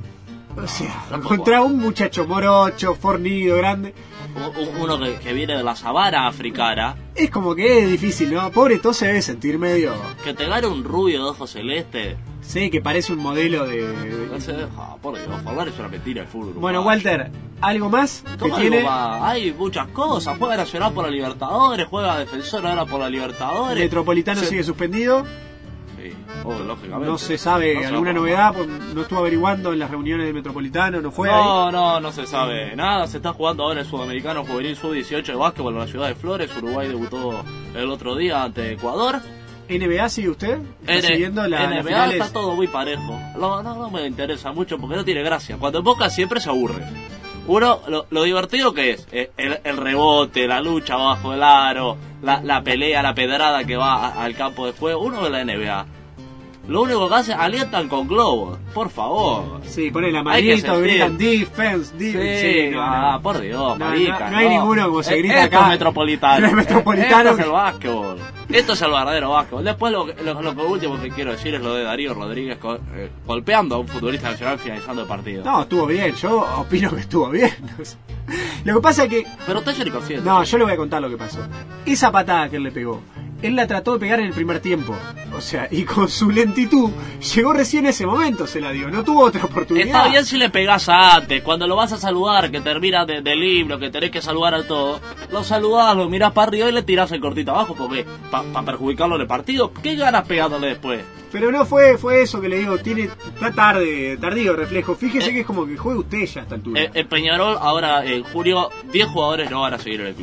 Speaker 1: O sea, contra un muchacho morocho, fornido, grande.
Speaker 20: U- u- Uno que, que viene de la sabana africana.
Speaker 1: Es como que es difícil, ¿no? Pobre Eto'o se debe sentir medio...
Speaker 20: Que te gane un rubio de ojos celeste.
Speaker 1: Sí, que parece un modelo de...
Speaker 20: No sé, ah, por Dios, Forlán es una mentira el fútbol.
Speaker 1: Bueno, Walter, ¿algo más que
Speaker 20: ¿Cómo
Speaker 1: tiene?
Speaker 20: algo más? Hay muchas cosas. Juega Nacional por la Libertadores, juega Defensor ahora por la Libertadores.
Speaker 1: Metropolitano
Speaker 20: Se-
Speaker 1: sigue suspendido.
Speaker 20: Sí, oh, lógicamente.
Speaker 1: No se sabe
Speaker 20: No se
Speaker 1: alguna
Speaker 20: va a
Speaker 1: novedad, pues, no estuvo averiguando en las reuniones del Metropolitano, no fue
Speaker 20: No,
Speaker 1: ahí.
Speaker 20: no, no se sabe nada. Se está jugando ahora el Sudamericano Juvenil sub dieciocho de básquetbol en la ciudad de Flores. Uruguay debutó el otro día ante Ecuador.
Speaker 1: ¿N B A sigue usted? ¿Está
Speaker 20: N-
Speaker 1: siguiendo la, las
Speaker 20: N B A
Speaker 1: finales?
Speaker 20: está todo muy parejo. No, no, no me interesa mucho porque no tiene gracia. Cuando en Boca siempre se aburre. Uno, lo, lo divertido que es, eh, el, el rebote, la lucha bajo el aro, la, la pelea, la pedrada que va a- al campo de juego. Uno ve la N B A. Lo único que hacen, alientan con globos. Por favor.
Speaker 1: Sí, ponen la
Speaker 20: Hay que
Speaker 1: manito,
Speaker 20: sentir.
Speaker 1: gritan defense, defense.
Speaker 20: Sí,
Speaker 1: no,
Speaker 20: ah,
Speaker 1: no.
Speaker 20: por Dios,
Speaker 1: No,
Speaker 20: marica,
Speaker 1: no, no hay ninguno como se
Speaker 20: Eh,
Speaker 1: grita
Speaker 20: esto
Speaker 1: acá.
Speaker 20: es metropolitano.
Speaker 1: No es metropolitano.
Speaker 20: Esto es el básquetbol. Esto es el verdadero básquetbol. Después lo, que- lo, lo que último que quiero decir es lo de Darío Rodríguez co- eh, golpeando a un futbolista nacional finalizando el partido.
Speaker 1: No, estuvo bien, yo opino que estuvo bien. Lo que pasa es que...
Speaker 20: Pero Taller y consciente.
Speaker 1: No, yo le voy a contar lo que pasó. Esa patada que él le pegó, él la trató de pegar en el primer tiempo. O sea, y con su lentitud, llegó recién ese momento, se la dio. No tuvo otra oportunidad.
Speaker 20: Está bien si le pegás antes, cuando lo vas a saludar, que termina de, del libro, que tenés que saludar a todo, lo saludás, lo mirás para arriba y le tirás el cortito abajo, porque para perjudicarlo en el partido, ¿qué ganas pegándole después?
Speaker 1: Pero no fue fue eso que le digo, tiene está tarde, tardío reflejo. Fíjese que es como que juegue usted ya a esta altura.
Speaker 20: Eh, en Peñarol, ahora en julio, diez jugadores no van a seguir en el club.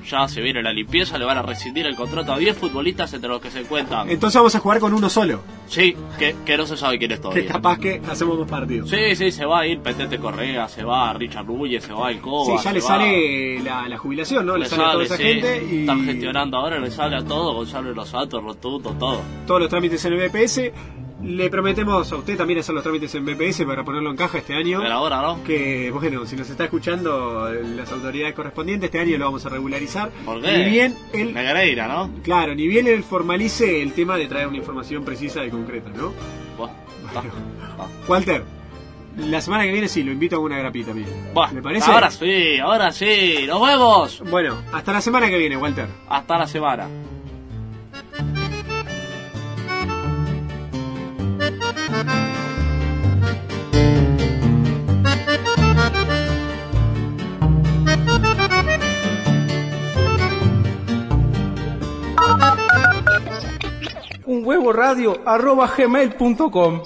Speaker 20: ya se viene la limpieza, le van a rescindir el contrato a diez futbolistas entre los que se cuentan.
Speaker 1: Entonces vamos a jugar con uno solo.
Speaker 20: Sí, que, que no se sabe quién es todavía.
Speaker 1: Que capaz que hacemos dos partidos.
Speaker 20: Sí, sí, se va a ir Petete Correa, se va Richard Núñez, se va el Coba.
Speaker 1: Sí, ya le
Speaker 20: va...
Speaker 1: sale la, la jubilación, ¿no? Le, le sale, sale a toda esa
Speaker 20: sí.
Speaker 1: gente y...
Speaker 20: Están gestionando ahora, le sale a todo, Gonzalo Los Santos, Rotundo, todo.
Speaker 1: Todos los trámites en el B P S. Le prometemos a usted también hacer los trámites en B P S para ponerlo en caja este año.
Speaker 20: Pero ahora, ¿no?
Speaker 1: Que, bueno, si nos está escuchando las autoridades correspondientes, este año lo vamos a regularizar.
Speaker 20: ¿Por qué?
Speaker 1: Ni bien él...
Speaker 20: Negreira, ¿no?
Speaker 1: Claro, ni bien él formalice el tema de traer una información precisa y concreta, ¿no?
Speaker 20: Bueno,
Speaker 1: bueno. Walter, la semana que viene sí, lo invito a una grapita también.
Speaker 20: Bueno,
Speaker 1: ¿le parece?
Speaker 20: Ahora sí, ahora sí. ¡Nos vemos!
Speaker 1: Bueno, hasta la semana que viene, Walter.
Speaker 20: Hasta la semana.
Speaker 9: Un huevo radio arroba gmail punto com.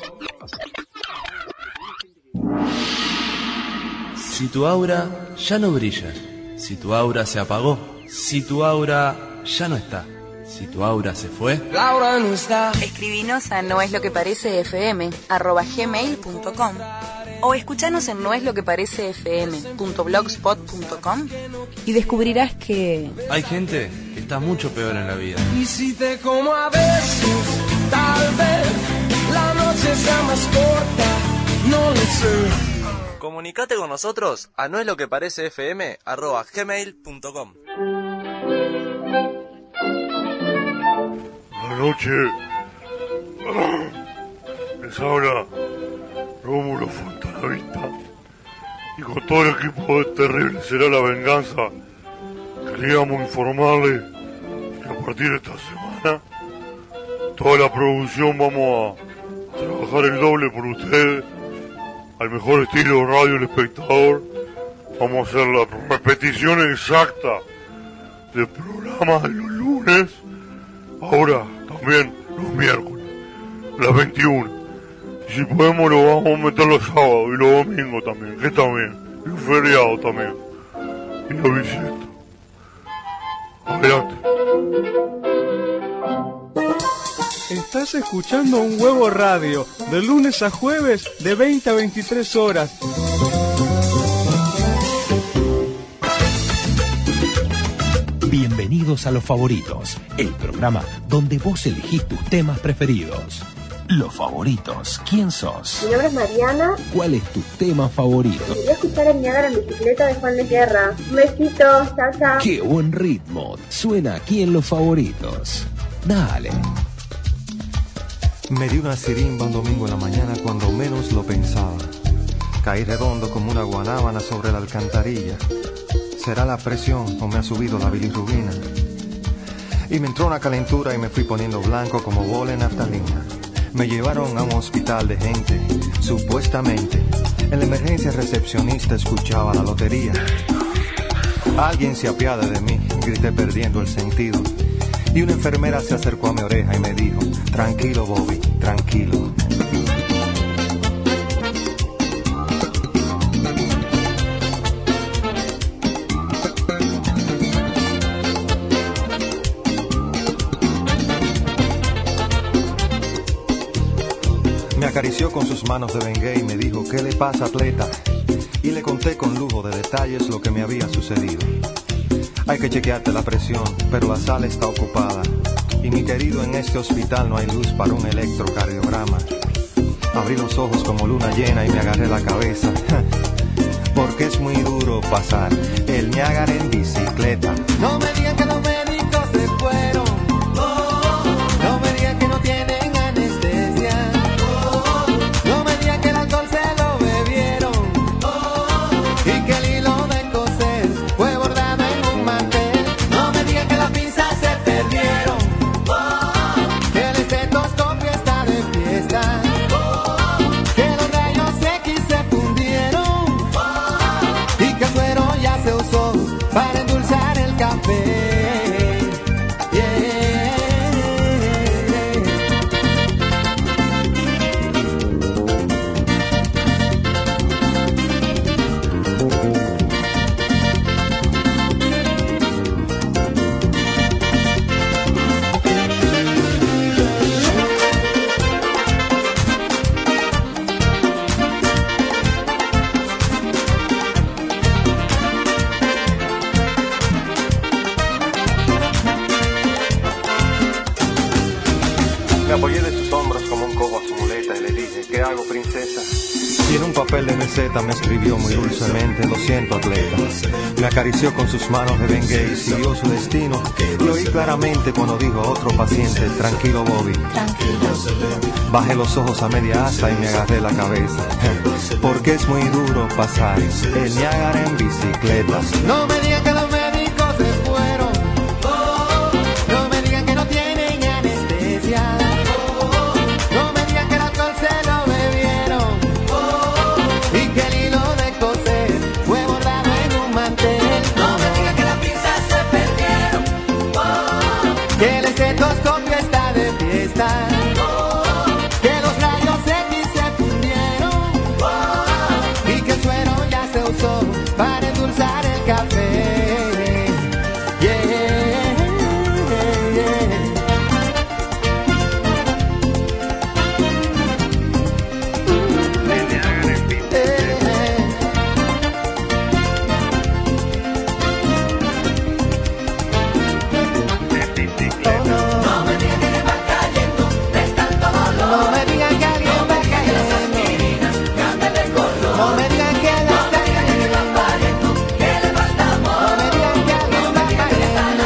Speaker 11: Si tu aura ya no brilla, si tu aura se apagó, si tu aura ya no está, si tu aura se fue,
Speaker 8: Laura no está. Escribinos a no es lo que parece fm arroba gmail punto com o escuchanos en no es lo que parece fm punto blogspot punto com y descubrirás que
Speaker 11: hay gente que está mucho peor en la vida.
Speaker 5: Y si te como a veces, tal vez la noche sea más corta, no lo sé.
Speaker 11: Comunicate con nosotros a no es lo que parece fm arroba gmail punto com.
Speaker 10: La noche les habla Rómulo Fontanavista y con todo el equipo de Terrible Será la Venganza queríamos informarles que a partir de esta semana toda la producción vamos a trabajar el doble por ustedes al mejor estilo Radio El Espectador. Vamos a hacer la repetición exacta del programa de los lunes, ahora también los miércoles, a las veintiuna. Y si podemos lo vamos a meter los sábados y los domingos también, que está bien, y un feriado también, y la bicicleta. Adelante.
Speaker 9: Estás escuchando Un Huevo Radio, de lunes a jueves, de veinte a veintitrés horas.
Speaker 4: Bienvenidos a Los Favoritos, el programa donde vos elegís tus temas preferidos. Los Favoritos, ¿quién sos?
Speaker 22: Mi nombre es Mariana.
Speaker 4: ¿Cuál es tu tema favorito?
Speaker 22: Quería escuchar el Niágara en bicicleta de Juan de Guerra. Un besito, chao, chao.
Speaker 4: ¡Qué buen ritmo! Suena aquí en Los Favoritos. Dale.
Speaker 23: Me di una sirimba un domingo en la mañana cuando menos lo pensaba. Caí redondo como una guanábana sobre la alcantarilla. ¿Será la presión o me ha subido la bilirrubina? Y me entró una calentura y me fui poniendo blanco como bola en naftalina. Me llevaron a un hospital de gente, supuestamente. En la emergencia recepcionista escuchaba la lotería. Alguien se apiade de mí, grité perdiendo el sentido. Y una enfermera se acercó a mi oreja y me dijo: tranquilo, Bobby, tranquilo. Me acarició con sus manos de Bengay y me dijo: ¿qué le pasa, atleta? Y le conté con lujo de detalles lo que me había sucedido. Hay que chequearte la presión, pero la sala está ocupada. Y mi querido, en este hospital no hay luz para un electrocardiograma. Abrí los ojos como luna llena y me agarré la cabeza. Porque es muy duro pasar el Niágara en bicicleta. No me digan que los médicos se fueron. No me digan que no tienen anestesia. No me digan que el alcohol se lo bebieron. Y que el hilo de coser fue bordado en un mantel. No me digan que las pinzas se perdieron. Que el estetoscopio está de fiesta. Que los rayos X se fundieron. Y que el suero ya se usó para endulzar el café. princesa. Y en un papel de receta me escribió muy dulcemente: lo siento, atleta. Me acarició con sus manos de Bengay y siguió su destino. Y oí claramente cuando dijo a otro paciente: tranquilo, Bobby. Bajé los ojos a media asta y me agarré la cabeza, porque es muy duro pasar el Niágara en bicicleta. No me digan que los médicos se fueron, no me digan que no tienen anestesia, no me digan que el alcohol se lo bebieron y que el hilo de coser fue bordado en un mantel. No me digan que las pinzas se perdieron, que el estetoscopio está de fiesta, que los rayos X se fundieron y que el suero ya se usó para endulzar el café. Yeah, yeah, yeah.
Speaker 5: No me digan que va cayendo de tanto dolor.
Speaker 23: No me digan que alguien va cayendo.
Speaker 5: Cambia de color.
Speaker 23: No me digan que la
Speaker 5: No me digan que va pariendo, que le falta amor.
Speaker 23: No me digan que alguien va cayendo.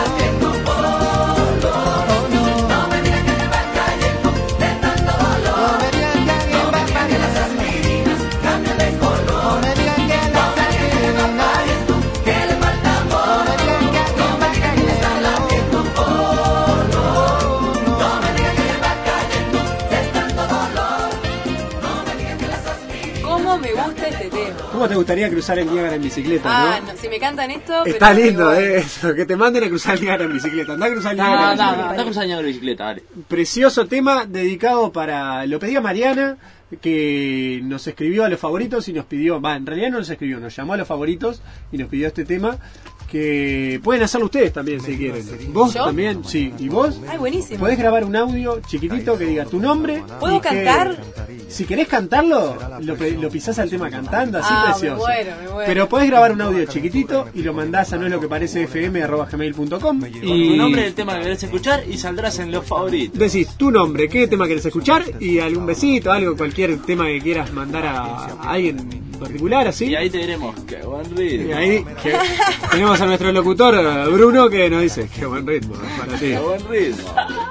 Speaker 5: No me digan que va cayendo de tanto dolor.
Speaker 23: No me digan que alguien va
Speaker 5: Que las aspirinas cambian de color.
Speaker 23: No me digan que la
Speaker 5: No me digan que va pariendo, que le falta amor.
Speaker 23: No me digan que alguien
Speaker 5: No me digan que le está latiendo oh, no. No me digan que va cayendo de tanto dolor. No me digan que las aspirinas.
Speaker 7: ¿Cómo me gusta este tema?
Speaker 1: ¿Cómo te gustaría cruzar el Niágara en bicicleta,
Speaker 7: Ah,
Speaker 1: no?
Speaker 7: no, si me cantan esto...
Speaker 1: Está
Speaker 7: pero
Speaker 1: lindo,
Speaker 7: igual.
Speaker 1: eh, eso, que te manden a cruzar el Niágara en bicicleta. Andá a cruzar el
Speaker 12: No,
Speaker 1: Niágara
Speaker 12: no,
Speaker 1: en
Speaker 12: no,
Speaker 1: bicicleta.
Speaker 12: anda cruzando la bicicleta, dale.
Speaker 1: Precioso tema dedicado para... Lo pedía Mariana, que nos escribió a los favoritos y nos pidió... Va, en realidad no nos escribió, nos llamó a los favoritos y nos pidió este tema, que pueden hacerlo ustedes también si quieren. ¿Vos
Speaker 7: ¿Yo?
Speaker 1: también? Sí. ¿Y vos?
Speaker 7: Ay, buenísimo.
Speaker 1: Podés grabar un audio chiquitito que diga tu nombre.
Speaker 7: ¿Puedo
Speaker 1: y que-
Speaker 7: cantar?
Speaker 1: Si querés cantarlo, lo, pe- lo pisás al tema cantando, así
Speaker 7: Ah, me
Speaker 1: precioso.
Speaker 7: muero, me muero.
Speaker 1: Pero podés grabar un audio chiquitito y lo mandás a no es lo que parece fm arroba gmail punto com
Speaker 12: Con tu
Speaker 1: y
Speaker 12: nombre, el tema que querés escuchar y saldrás en los favoritos.
Speaker 1: decís tu nombre, qué tema querés escuchar y algún besito, algo, cualquier tema que quieras mandar a, a alguien en particular, así.
Speaker 12: Y ahí te diremos, qué buen
Speaker 1: Y
Speaker 12: ritmo.
Speaker 1: ahí que- tenemos a nuestro locutor Bruno que nos dice, qué buen ritmo para ti.
Speaker 12: Qué buen ritmo.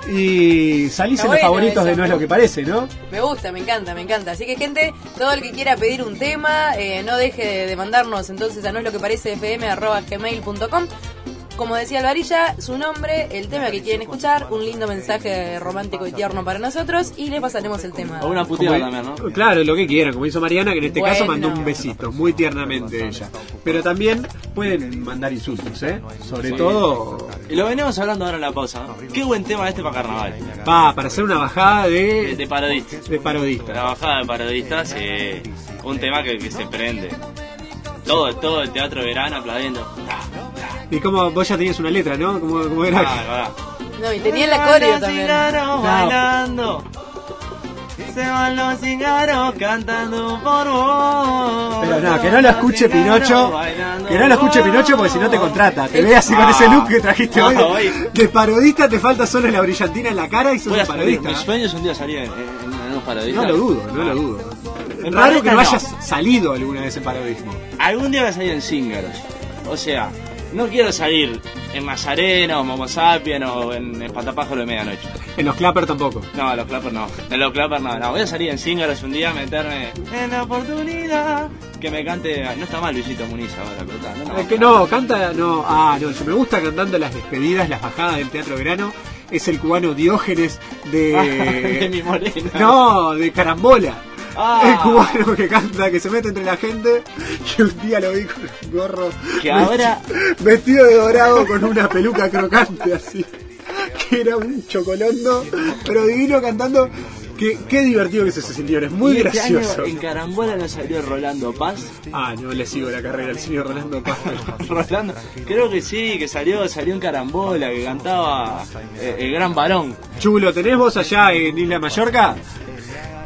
Speaker 1: Y salís
Speaker 7: Está
Speaker 1: en los
Speaker 7: bueno
Speaker 1: favoritos
Speaker 7: eso.
Speaker 1: de no es lo que parece, ¿no?
Speaker 7: Me gusta, me encanta, me encanta. Así que gente, todo el que quiera pedir un tema, eh, no deje de, de mandarnos entonces a no es lo que parece fm arroba gmail punto com. Como decía Alvarilla, su nombre, el tema que quieren escuchar, un lindo mensaje romántico y tierno para nosotros y les pasaremos el tema.
Speaker 12: O una puteada
Speaker 1: Como-
Speaker 12: también, ¿no?
Speaker 1: Claro, lo que quieran, como hizo Mariana, que en este caso
Speaker 7: Bueno.
Speaker 1: mandó un besito, muy tiernamente ella. Pero también pueden mandar insultos, ¿eh? Sobre
Speaker 12: Sí.
Speaker 1: todo,
Speaker 12: Y lo venimos hablando ahora en la pausa, ¿no? Qué buen tema este para carnaval.
Speaker 1: va, para hacer una bajada
Speaker 12: De,
Speaker 1: de,
Speaker 12: de parodistas.
Speaker 1: de parodista.
Speaker 12: La bajada de parodistas, eh, un tema que, que se prende. Todo, todo el teatro de verano aplaudiendo.
Speaker 1: Y como vos ya tenías una letra, ¿no? Como, como era.
Speaker 12: Ah, verdad.
Speaker 7: No, y tenía la coreo también.
Speaker 12: Cigarros bailando. Se van los cigarros cantando por vos.
Speaker 1: Pero no, que no lo escuche Pinocho. Que no lo escuche Pinocho porque si no te contrata. Te ve así con
Speaker 12: Ah.
Speaker 1: ese look que trajiste
Speaker 12: No,
Speaker 1: hoy.
Speaker 12: hoy.
Speaker 1: De parodista te falta solo la brillantina en la cara y sos
Speaker 12: Voy a
Speaker 1: un
Speaker 12: salir.
Speaker 1: parodista.
Speaker 12: Mi sueño es un día salir en, en, en unos parodistas.
Speaker 1: No lo dudo, no lo dudo.
Speaker 12: En
Speaker 1: Raro que no
Speaker 12: parodistas
Speaker 1: hayas salido alguna vez en parodismo.
Speaker 12: Algún día voy a salir en cíngaros. O sea, no quiero salir en Mazareno, Momo Sapien o en Espantapájaro de Medianoche.
Speaker 1: En los clappers tampoco.
Speaker 12: No, los clappers no. En los clappers no. No, voy a salir en cíngaros un día, meterme en la oportunidad. Que me cante. No está mal Luisito Muniz ahora, pero está. No, no,
Speaker 1: Es que no, canta, no, ah, no, yo me gusta cantando las despedidas, las bajadas del Teatro Verano. Es el cubano Diógenes de.
Speaker 12: de mi morena.
Speaker 1: No, de Carambola.
Speaker 12: Ah.
Speaker 1: El cubano que canta, que se mete entre la gente. Que un día lo vi con un gorro.
Speaker 12: Que ahora-
Speaker 1: Vestido de dorado con una peluca crocante así. Que era un chocolondo, pero divino cantando. Qué, qué divertido que se sintió, es muy
Speaker 12: Y este
Speaker 1: gracioso.
Speaker 12: año en Carambola nos salió Rolando Paz.
Speaker 1: Ah, no le sigo la carrera al señor Rolando Paz.
Speaker 12: Rolando, creo que sí, que salió, salió en Carambola, que cantaba eh, el gran varón.
Speaker 1: Chulo, ¿tenés vos allá en Isla Mallorca?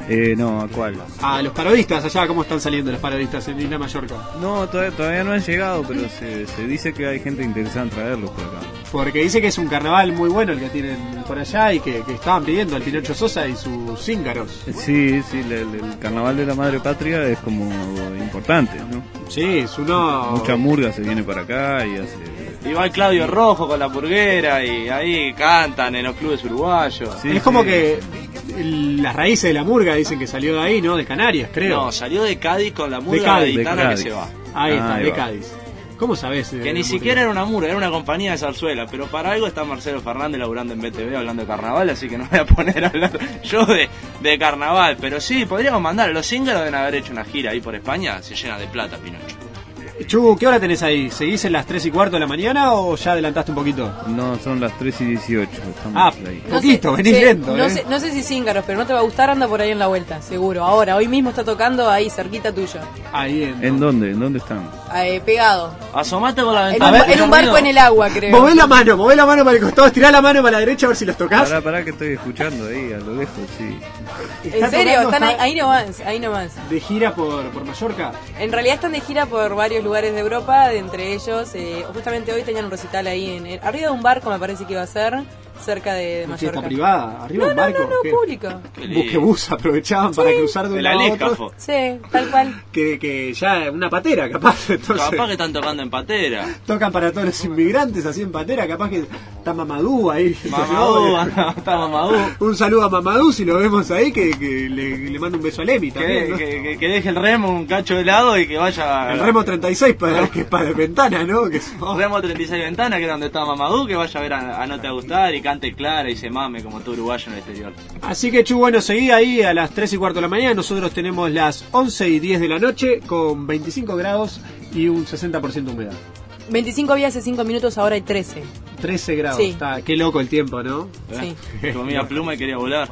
Speaker 15: Eh, no, ¿a cuál?
Speaker 1: A los parodistas allá, ¿cómo están saliendo los parodistas en Isla Mallorca?
Speaker 15: No, todavía, todavía no han llegado, pero se, se dice que hay gente interesada en traerlos por acá.
Speaker 1: Porque dice que es un carnaval muy bueno el que tienen por allá y que, que estaban pidiendo al Pinocho Sosa y sus cíngaros.
Speaker 15: Sí, sí, el, el carnaval de la madre patria es como importante, ¿no?
Speaker 1: Sí, es uno...
Speaker 15: Mucha murga se viene para acá y hace...
Speaker 12: Y va el Claudio Rojo con la purguera y ahí cantan en los clubes uruguayos.
Speaker 1: Sí, es como sí. que el, las raíces de la murga dicen que salió de ahí, ¿no? De Canarias, creo.
Speaker 12: No, salió de Cádiz con la murga gaditana que se va.
Speaker 1: Ahí está,
Speaker 15: ah, ahí
Speaker 1: de
Speaker 15: va.
Speaker 1: Cádiz. ¿Cómo sabés?
Speaker 12: Que ni siquiera era una murga, era una compañía de zarzuela. Pero para algo está Marcelo Fernández laburando en B T V hablando de carnaval, así que no voy a poner a hablar yo de, de carnaval. Pero sí, podríamos mandar. Los cíngaros deben haber hecho una gira ahí por España, se llena de plata, Pinocho.
Speaker 1: Chu, ¿qué hora tenés ahí? ¿Seguís en las tres y cuarto de la mañana o ya adelantaste un poquito?
Speaker 15: No, son las tres y dieciocho. Estamos
Speaker 1: Ah,
Speaker 15: ahí.
Speaker 1: poquito,
Speaker 7: No sé,
Speaker 1: venís
Speaker 7: sí,
Speaker 1: lento,
Speaker 7: no
Speaker 1: ¿eh?
Speaker 7: sé, no sé si cíngaros, pero no te va a gustar, anda por ahí en la vuelta, seguro. Ahora, hoy mismo está tocando ahí, cerquita tuyo.
Speaker 1: Ahí en...
Speaker 15: ¿En dónde? ¿En dónde están?
Speaker 7: Eh, pegado.
Speaker 12: Asomate con la
Speaker 7: En
Speaker 12: ventana.
Speaker 7: un, en un barco en el agua, creo.
Speaker 1: Mové la mano, mové la mano para el costado, estirá la mano para la derecha a ver si los tocás.
Speaker 15: Pará, pará que estoy escuchando ahí, a lo lejos, sí.
Speaker 7: ¿En serio? Están ahí, ahí nomás, ahí nomás.
Speaker 1: ¿De gira por, por Mallorca?
Speaker 7: En realidad están de gira por varios lugares de Europa, de entre ellos, eh, justamente hoy tenían un recital ahí, en el, arriba de un barco me parece que iba a ser, cerca de, de
Speaker 1: ¿Una
Speaker 7: Mallorca.
Speaker 1: fiesta privada? ¿Arriba de
Speaker 7: No,
Speaker 1: un
Speaker 7: no,
Speaker 1: barco?
Speaker 7: no, no,
Speaker 1: ¿Qué?
Speaker 7: público.
Speaker 1: Bu- Que bus aprovechaban para cruzar de un
Speaker 12: El
Speaker 1: lado a otro.
Speaker 12: Alécafo.
Speaker 7: Sí, tal cual.
Speaker 1: Que, que ya una patera, capaz. Entonces,
Speaker 12: Capaz que están tocando en patera.
Speaker 1: tocan para todos los inmigrantes así en patera. Capaz que está Mamadou ahí.
Speaker 12: Mamadou, está Mamadou.
Speaker 1: Un saludo a Mamadou si lo vemos ahí. Que, que le, le manda un beso a Lemi también.
Speaker 12: Que,
Speaker 1: ¿no?
Speaker 12: que, que, que deje el remo un cacho de lado y que vaya.
Speaker 1: El remo treinta y seis para, que es para ventana, ¿no? Que son-
Speaker 12: Remo treinta y seis Ventana, que es donde está Mamadou, que vaya a ver a, a No Te Va a Gustar y cante Clara y se mame como todo uruguayo en el exterior.
Speaker 1: Así que, Chu, bueno, seguí ahí a las tres y cuarto de la mañana. Nosotros tenemos las once y diez de la noche con veinticinco grados y un sesenta por ciento de humedad.
Speaker 7: veinticinco había hace cinco minutos, ahora hay trece.
Speaker 1: trece grados.
Speaker 7: Sí.
Speaker 1: Está, qué loco el tiempo, ¿no?
Speaker 7: Sí.
Speaker 12: Comía pluma y quería volar.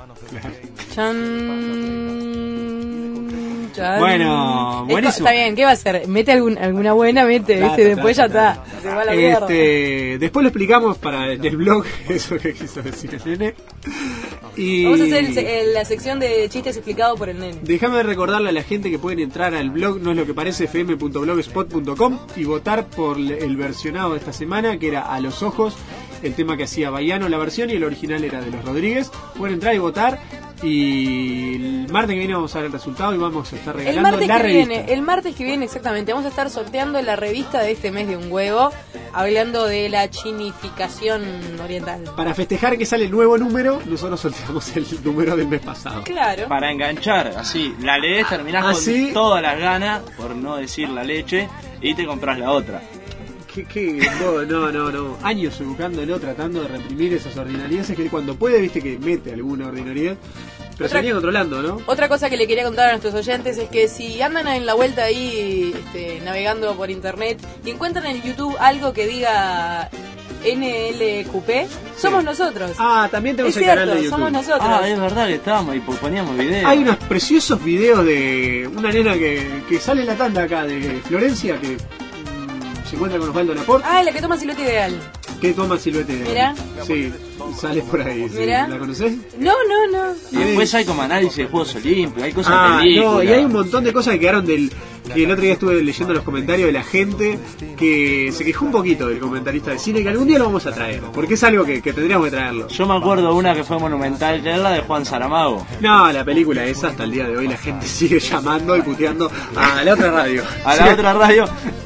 Speaker 7: Chan, chan.
Speaker 1: Bueno,
Speaker 7: Esto-
Speaker 1: buenísimo.
Speaker 7: Está bien, ¿qué va a hacer? Mete algún, alguna buena, mete,
Speaker 1: Claro,
Speaker 7: ¿viste? Después
Speaker 1: claro,
Speaker 7: ya está. Se va a la mierda.
Speaker 1: Este, después lo explicamos para en el blog, eso que quiso decir el nene. Y
Speaker 7: Vamos a hacer el se- el- la sección de chistes explicado por el nene.
Speaker 1: déjame recordarle a la gente que pueden entrar al blog no es lo que parece f m punto blogspot punto com y votar por el versionado de esta semana, que era A los Ojos, el tema que hacía Baiano la versión y el original era de los Rodríguez. Pueden entrar y votar y el martes que viene vamos a ver el resultado y vamos a estar
Speaker 7: El
Speaker 1: regalando
Speaker 7: martes,
Speaker 1: la
Speaker 7: que
Speaker 1: revista.
Speaker 7: viene, el martes que viene exactamente, vamos a estar sorteando la revista de este mes de un huevo, hablando de la chinificación oriental.
Speaker 1: Para festejar que sale el nuevo número, nosotros sorteamos el número del mes pasado.
Speaker 7: Claro.
Speaker 12: Para enganchar, así, la lees, terminás
Speaker 1: Así.
Speaker 12: con todas las ganas, por no decir la leche, y te compras la otra.
Speaker 1: ¿Qué, qué? No, no, no, no. Años educándolo, tratando de reprimir esas ordinarieces que él cuando puede, viste que mete alguna ordinariedad, pero
Speaker 7: Otra-
Speaker 1: se venía controlando, ¿no?
Speaker 7: Otra cosa que le quería contar a nuestros oyentes es que si andan en la vuelta ahí este, navegando por internet y encuentran en YouTube algo que diga N L Q P, somos nosotros.
Speaker 1: Ah, también tenemos
Speaker 7: es
Speaker 1: el canal
Speaker 7: cierto,
Speaker 1: de YouTube.
Speaker 7: somos nosotros.
Speaker 12: Ah, es verdad que estábamos y poníamos videos.
Speaker 1: Hay unos preciosos videos de una nena que, que sale en la tanda acá de Florencia, que mm, se encuentra con Osvaldo Laporte,
Speaker 7: Ah, la que toma silueta ideal.
Speaker 1: que toma siluete de...
Speaker 7: Mirá.
Speaker 1: Sí, sale por ahí. sí.
Speaker 7: Mirá.
Speaker 1: ¿La conocés?
Speaker 7: No, no, no.
Speaker 12: Y después hay como análisis de Juegos Olímpicos, hay cosas
Speaker 1: Ah,
Speaker 12: de películas.
Speaker 1: no, y hay un montón de cosas que quedaron del... Que el otro día estuve leyendo los comentarios de la gente que se quejó un poquito del comentarista de cine, que algún día lo vamos a traer, porque es algo que, que tendríamos que traerlo.
Speaker 12: Yo me acuerdo una que fue monumental, que era la de Juan Saramago.
Speaker 1: No, la película esa hasta el día de hoy la gente sigue llamando y puteando a la otra radio.
Speaker 12: A la
Speaker 1: Sí.
Speaker 12: otra radio.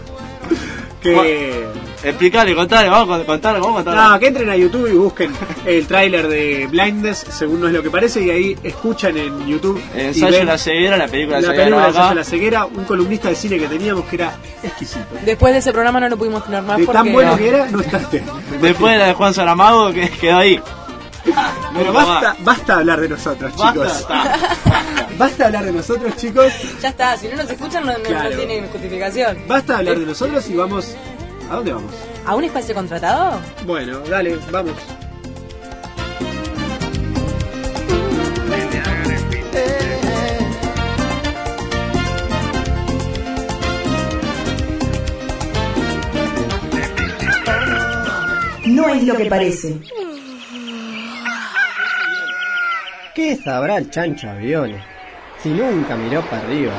Speaker 1: Que...
Speaker 12: Explicale, contale, vamos a contar, vamos a contar.
Speaker 1: No, que entren a YouTube y busquen el tráiler de Blindness, según no es lo que parece, y ahí escuchan en YouTube.
Speaker 12: El
Speaker 1: y
Speaker 12: ensayo
Speaker 1: ven
Speaker 12: de la ceguera, la película de
Speaker 1: la
Speaker 12: ceguera
Speaker 1: película de
Speaker 12: acá.
Speaker 1: Ensayo de la ceguera, un columnista de cine que teníamos que era exquisito.
Speaker 7: Después de ese programa no lo pudimos tener más
Speaker 1: De
Speaker 7: porque...
Speaker 1: tan bueno que era, no estaste.
Speaker 12: Después de la de Juan Saramago, que quedó ahí.
Speaker 1: Pero basta, basta hablar de nosotros, chicos. Basta hablar de nosotros, chicos.
Speaker 7: Ya está, si no nos escuchan no, no-
Speaker 1: Claro.
Speaker 7: no tienen justificación.
Speaker 1: Basta hablar de nosotros y vamos... ¿A dónde vamos?
Speaker 7: ¿A un espacio contratado?
Speaker 1: Bueno, dale, vamos.
Speaker 6: No es lo que parece.
Speaker 3: ¿Qué sabrá el chancho aviones? Si nunca miró para arriba.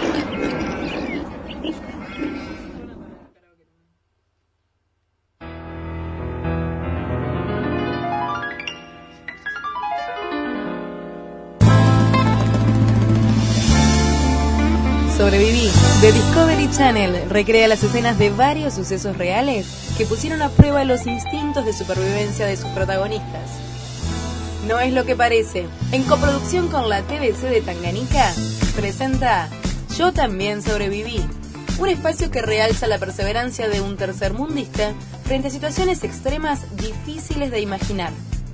Speaker 7: Sobreviví, de Discovery Channel, recrea las escenas de varios sucesos reales que pusieron a prueba los instintos de supervivencia de sus protagonistas. No es lo que parece. En coproducción con la T V C de Tanganica, presenta Yo también sobreviví, un espacio que realza la perseverancia de un tercermundista frente a situaciones extremas difíciles de imaginar.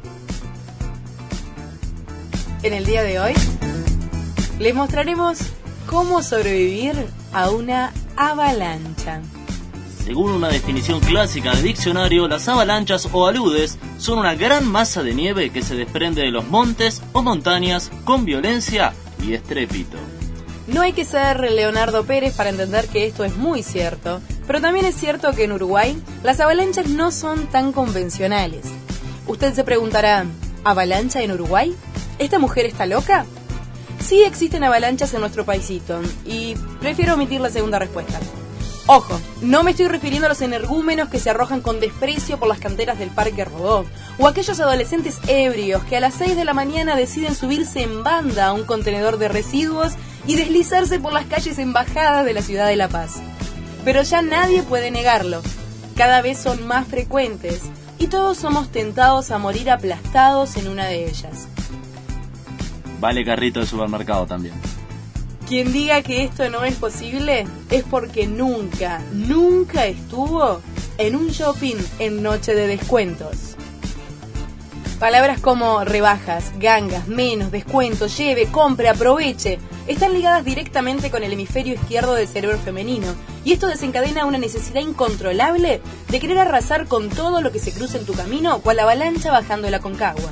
Speaker 7: En el día de hoy, les mostraremos cómo sobrevivir a una avalancha.
Speaker 20: Según una definición clásica de diccionario, las avalanchas o aludes son una gran masa de nieve que se desprende de los montes o montañas con violencia y estrépito.
Speaker 7: No hay que ser Leonardo Pérez para entender que esto es muy cierto, pero también es cierto que en Uruguay las avalanchas no son tan convencionales. Usted se preguntará, ¿avalancha en Uruguay? ¿Esta mujer está loca? Sí existen avalanchas en nuestro paisito, y prefiero omitir la segunda respuesta. Ojo, no me estoy refiriendo a los energúmenos que se arrojan con desprecio por las canteras del Parque Rodó, o aquellos adolescentes ebrios que a las seis de la mañana deciden subirse en banda a un contenedor de residuos y deslizarse por las calles embajadas de la ciudad de La Paz. Pero ya nadie puede negarlo. Cada vez son más frecuentes, y todos somos tentados a morir aplastados en una de ellas.
Speaker 20: Vale carrito de supermercado también.
Speaker 7: Quien diga que esto no es posible es porque nunca, nunca estuvo en un shopping en noche de descuentos. Palabras como rebajas, gangas, menos, descuento, lleve, compre, aproveche, están ligadas directamente con el hemisferio izquierdo del cerebro femenino, y esto desencadena una necesidad incontrolable de querer arrasar con todo lo que se cruce en tu camino, cual avalancha bajando la Concagua.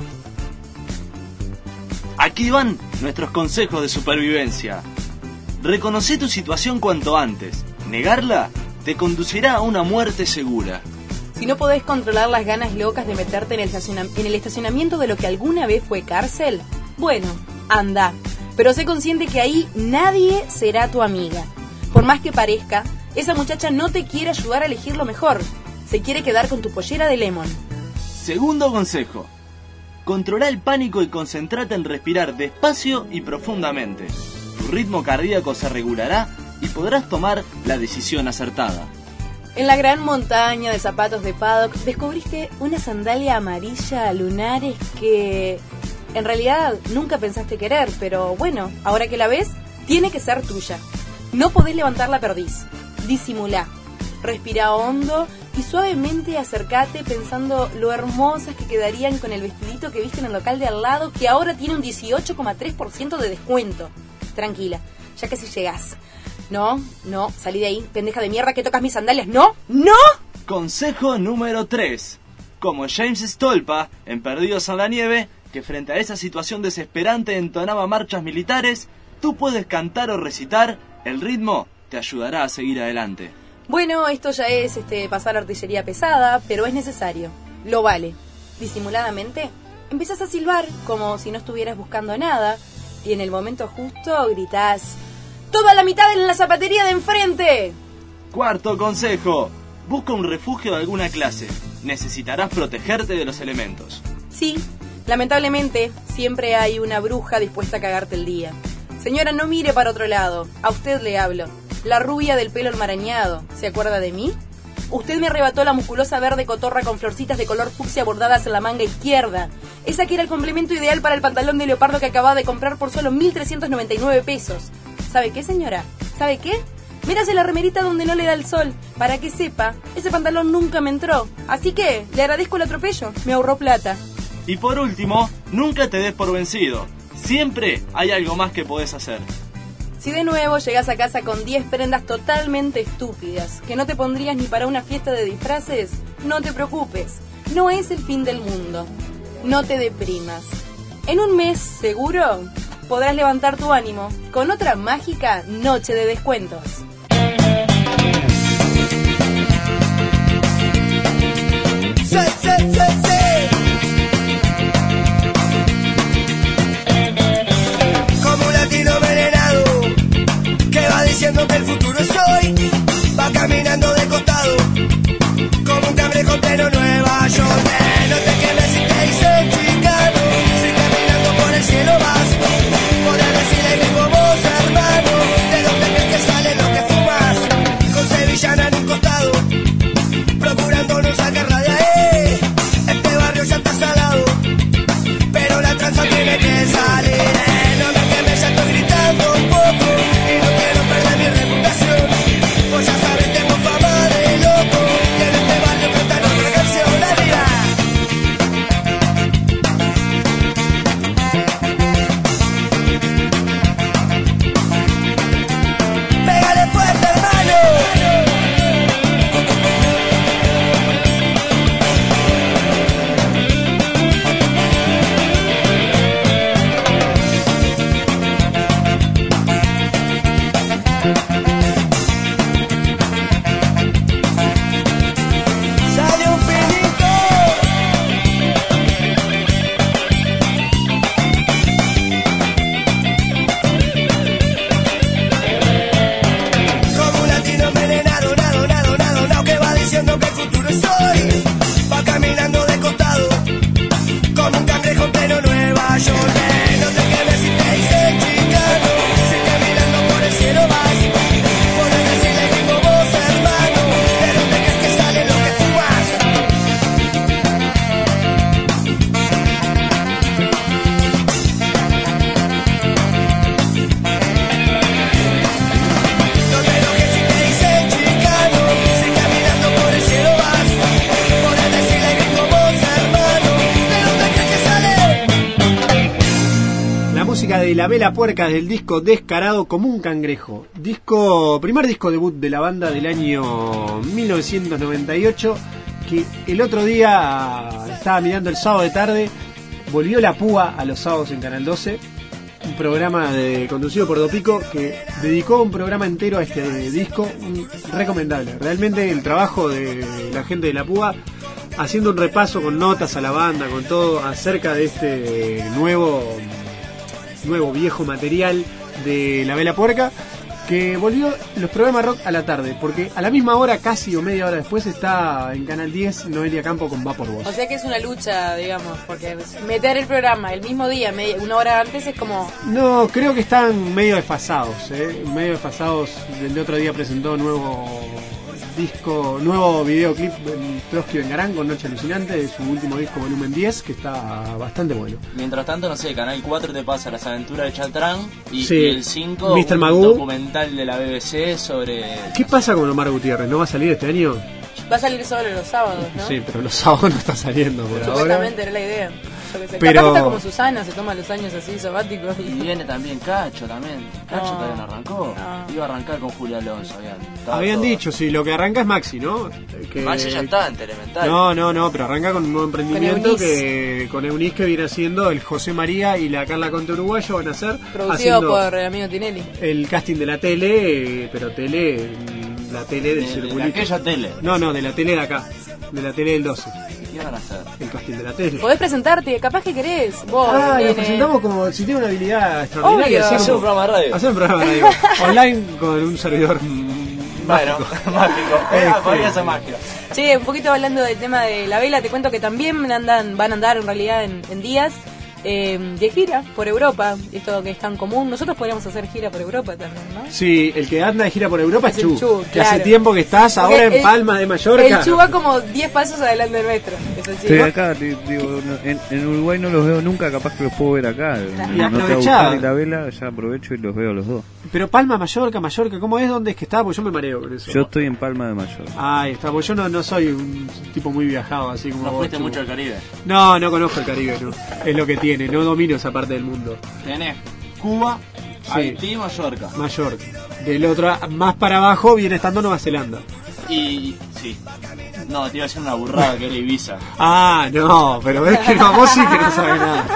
Speaker 20: Aquí van nuestros consejos de supervivencia. Reconoce tu situación cuanto antes. Negarla te conducirá a una muerte segura.
Speaker 7: Si no podés controlar las ganas locas de meterte en el, estaciona- en el estacionamiento de lo que alguna vez fue cárcel, bueno, anda. Pero sé consciente que ahí nadie será tu amiga. Por más que parezca, esa muchacha no te quiere ayudar a elegir lo mejor. Se quiere quedar con tu pollera de lemon.
Speaker 20: Segundo consejo. Controla el pánico y concéntrate en respirar despacio y profundamente. Tu ritmo cardíaco se regulará y podrás tomar la decisión acertada.
Speaker 7: En la gran montaña de zapatos de Paddock descubriste una sandalia amarilla a lunares que en realidad nunca pensaste querer, pero bueno, ahora que la ves, tiene que ser tuya. No podés levantar la perdiz. Disimulá. Respira hondo y suavemente acércate pensando lo hermosas que quedarían con el vestidito que viste en el local de al lado, que ahora tiene un dieciocho coma tres por ciento de descuento. Tranquila, ya casi llegás. No, no, salí de ahí, pendeja de mierda que tocas mis sandalias. ¡No! ¡No!
Speaker 20: Consejo número tres. Como James Stolpa, en Perdidos en la Nieve, que frente a esa situación desesperante entonaba marchas militares, tú puedes cantar o recitar, el ritmo te ayudará a seguir adelante.
Speaker 7: Bueno, esto ya es este, pasar artillería pesada, pero es necesario. Lo vale. Disimuladamente, empiezas a silbar como si no estuvieras buscando nada, y en el momento justo gritás: ¡toda la mitad en la zapatería de enfrente!
Speaker 20: Cuarto consejo. Busca un refugio de alguna clase. Necesitarás protegerte de los elementos.
Speaker 7: Sí, lamentablemente, siempre hay una bruja dispuesta a cagarte el día. Señora, no mire para otro lado. A usted le hablo. La rubia del pelo enmarañado. ¿Se acuerda de mí? Usted me arrebató la musculosa verde cotorra con florcitas de color fucsia bordadas en la manga izquierda. Esa que era el complemento ideal para el pantalón de leopardo que acababa de comprar por solo mil trescientos noventa y nueve pesos. ¿Sabe qué, señora? ¿Sabe qué? Mírase la remerita donde no le da el sol. Para que sepa, ese pantalón nunca me entró. Así que, le agradezco el atropello. Me ahorró plata.
Speaker 20: Y por último, nunca te des por vencido. Siempre hay algo más que podés hacer.
Speaker 7: Si de nuevo llegas a casa con diez prendas totalmente estúpidas, que no te pondrías ni para una fiesta de disfraces, no te preocupes. No es el fin del mundo. No te deprimas. En un mes, seguro, podrás levantar tu ánimo con otra mágica noche de descuentos.
Speaker 5: Sí, sí, sí, sí. Como un latino veneno. soy. Va caminando de costado, como un cangrejo en pleno Nueva York. Eh, no te quemes si te dicen chicano, si caminando por el cielo vas. Podés decirle mismo vos, hermano, ¿de dónde crees que sale lo que fumas? No te enojes si te dicen chicano, si caminando por el cielo vas. Podés decirle mismo vos, hermano, ¿de dónde crees que sale?
Speaker 1: La música de La Vela Puerca del disco Descarado como un cangrejo. Disco, primer disco debut de la banda del año mil novecientos noventa y ocho, que el otro día estaba mirando el sábado de tarde, volvió La Púa a los sábados en Canal doce, un programa de, conducido por Dopico, que dedicó un programa entero a este disco, un, recomendable. Realmente el trabajo de la gente de La Púa, haciendo un repaso con notas a la banda, con todo, acerca de este nuevo... nuevo viejo material de La Vela Puerca, que volvió los programas rock a la tarde, porque a la misma hora, casi o media hora después, está en Canal diez Noelia Campo con Va por Vos.
Speaker 7: O sea que es una lucha, digamos, porque meter el programa el mismo día, media, una hora antes, es como...
Speaker 1: No, creo que están medio desfasados, ¿eh? medio desfasados. El otro día presentó nuevo disco, nuevo videoclip en Trotsky Bengarán con Noche Alucinante, de su último disco volumen diez, que está bastante bueno.
Speaker 12: Mientras tanto, no sé, Canal cuatro te pasa Las Aventuras de Chatrán y,
Speaker 1: Sí.
Speaker 12: y el cinco
Speaker 1: mister
Speaker 12: un
Speaker 1: Magoo.
Speaker 12: documental de la B B C sobre...
Speaker 1: ¿Qué pasa con Omar Gutiérrez? ¿No va a salir este año?
Speaker 7: Va a salir solo los sábados, ¿no?
Speaker 1: Sí, pero los sábados no está saliendo por ahora.
Speaker 7: Supuestamente era la idea. Yo qué sé.
Speaker 1: Pero-
Speaker 7: Capaz que está como Susana, se toma los años así sabáticos.
Speaker 12: Y viene también Cacho, también. Cacho
Speaker 7: No.
Speaker 12: todavía no arrancó. Iba a arrancar con Julio Alonso. Habían, estaba
Speaker 1: Habían
Speaker 12: todo.
Speaker 1: dicho, sí, lo que arranca es Maxi, ¿no? Que...
Speaker 12: Maxi ya está en Telemental.
Speaker 1: No, no, no, pero arranca con un nuevo emprendimiento
Speaker 7: Con
Speaker 1: que con Eunice, que viene haciendo el José María y la Carla Conte Uruguayo, van a hacer
Speaker 7: Producido
Speaker 1: haciendo
Speaker 7: por el amigo Tinelli.
Speaker 1: el casting de la tele, eh, pero tele, mm, la tele del
Speaker 12: De- de
Speaker 1: circulito.
Speaker 12: aquella tele.
Speaker 1: No, no, de la tele de acá, de la tele del doce.
Speaker 12: ¿Qué van a hacer?
Speaker 1: El casting de la tele.
Speaker 7: Podés presentarte, capaz que querés. Vos,
Speaker 1: Ah,
Speaker 7: nene.
Speaker 1: nos presentamos como si tiene una habilidad extraordinaria.
Speaker 7: Obvio.
Speaker 1: así
Speaker 12: Hacer
Speaker 1: como-
Speaker 12: un programa de radio.
Speaker 1: Hacer un programa de radio. Online con un servidor mm,
Speaker 12: Bueno,
Speaker 1: mágico.
Speaker 12: mágico.
Speaker 1: Este,
Speaker 12: Ah, podría ser mágico.
Speaker 7: Che, un poquito hablando del tema de la vela, te cuento que también andan, van a andar en realidad en, en días eh, de gira por Europa. Esto que es tan común. Nosotros podríamos hacer gira por Europa también, ¿no?
Speaker 1: Sí, el que anda de gira por Europa es
Speaker 7: Es el
Speaker 1: Chu,
Speaker 7: Chu,
Speaker 1: que
Speaker 7: claro.
Speaker 1: hace tiempo que estás ahora
Speaker 7: Porque
Speaker 1: en
Speaker 7: el-
Speaker 1: Palma de Mallorca.
Speaker 7: El Chu va como diez pasos adelante del nuestro. Eso sí.
Speaker 15: Estoy acá, di- digo, no- en, en Uruguay no los veo nunca, capaz que los puedo ver acá.
Speaker 1: Y
Speaker 15: No te va a
Speaker 1: aprovechá.
Speaker 15: gustar y la vela, ya aprovecho y los veo los dos.
Speaker 1: Pero Palma, Mallorca, Mallorca, ¿cómo es? ¿Dónde es que está? Porque yo me mareo con eso.
Speaker 15: Yo estoy en Palma de Mayor.
Speaker 1: Ah, ahí está, porque yo no, no soy un tipo muy viajado, así como
Speaker 12: No
Speaker 1: vos,
Speaker 12: fuiste
Speaker 1: Chu.
Speaker 12: mucho al Caribe.
Speaker 1: No, no conozco el Caribe, no. Es lo que tiene, no domino esa parte del mundo.
Speaker 12: Tenés Cuba,
Speaker 1: Sí.
Speaker 12: Haití y Mallorca.
Speaker 1: Mallorca. Del otro, más para abajo, viene estando Nueva Zelanda.
Speaker 12: Y sí. No, te iba a decir una burrada que era Ibiza.
Speaker 1: Ah, no, pero ves que no, vos sí que no sabés nada.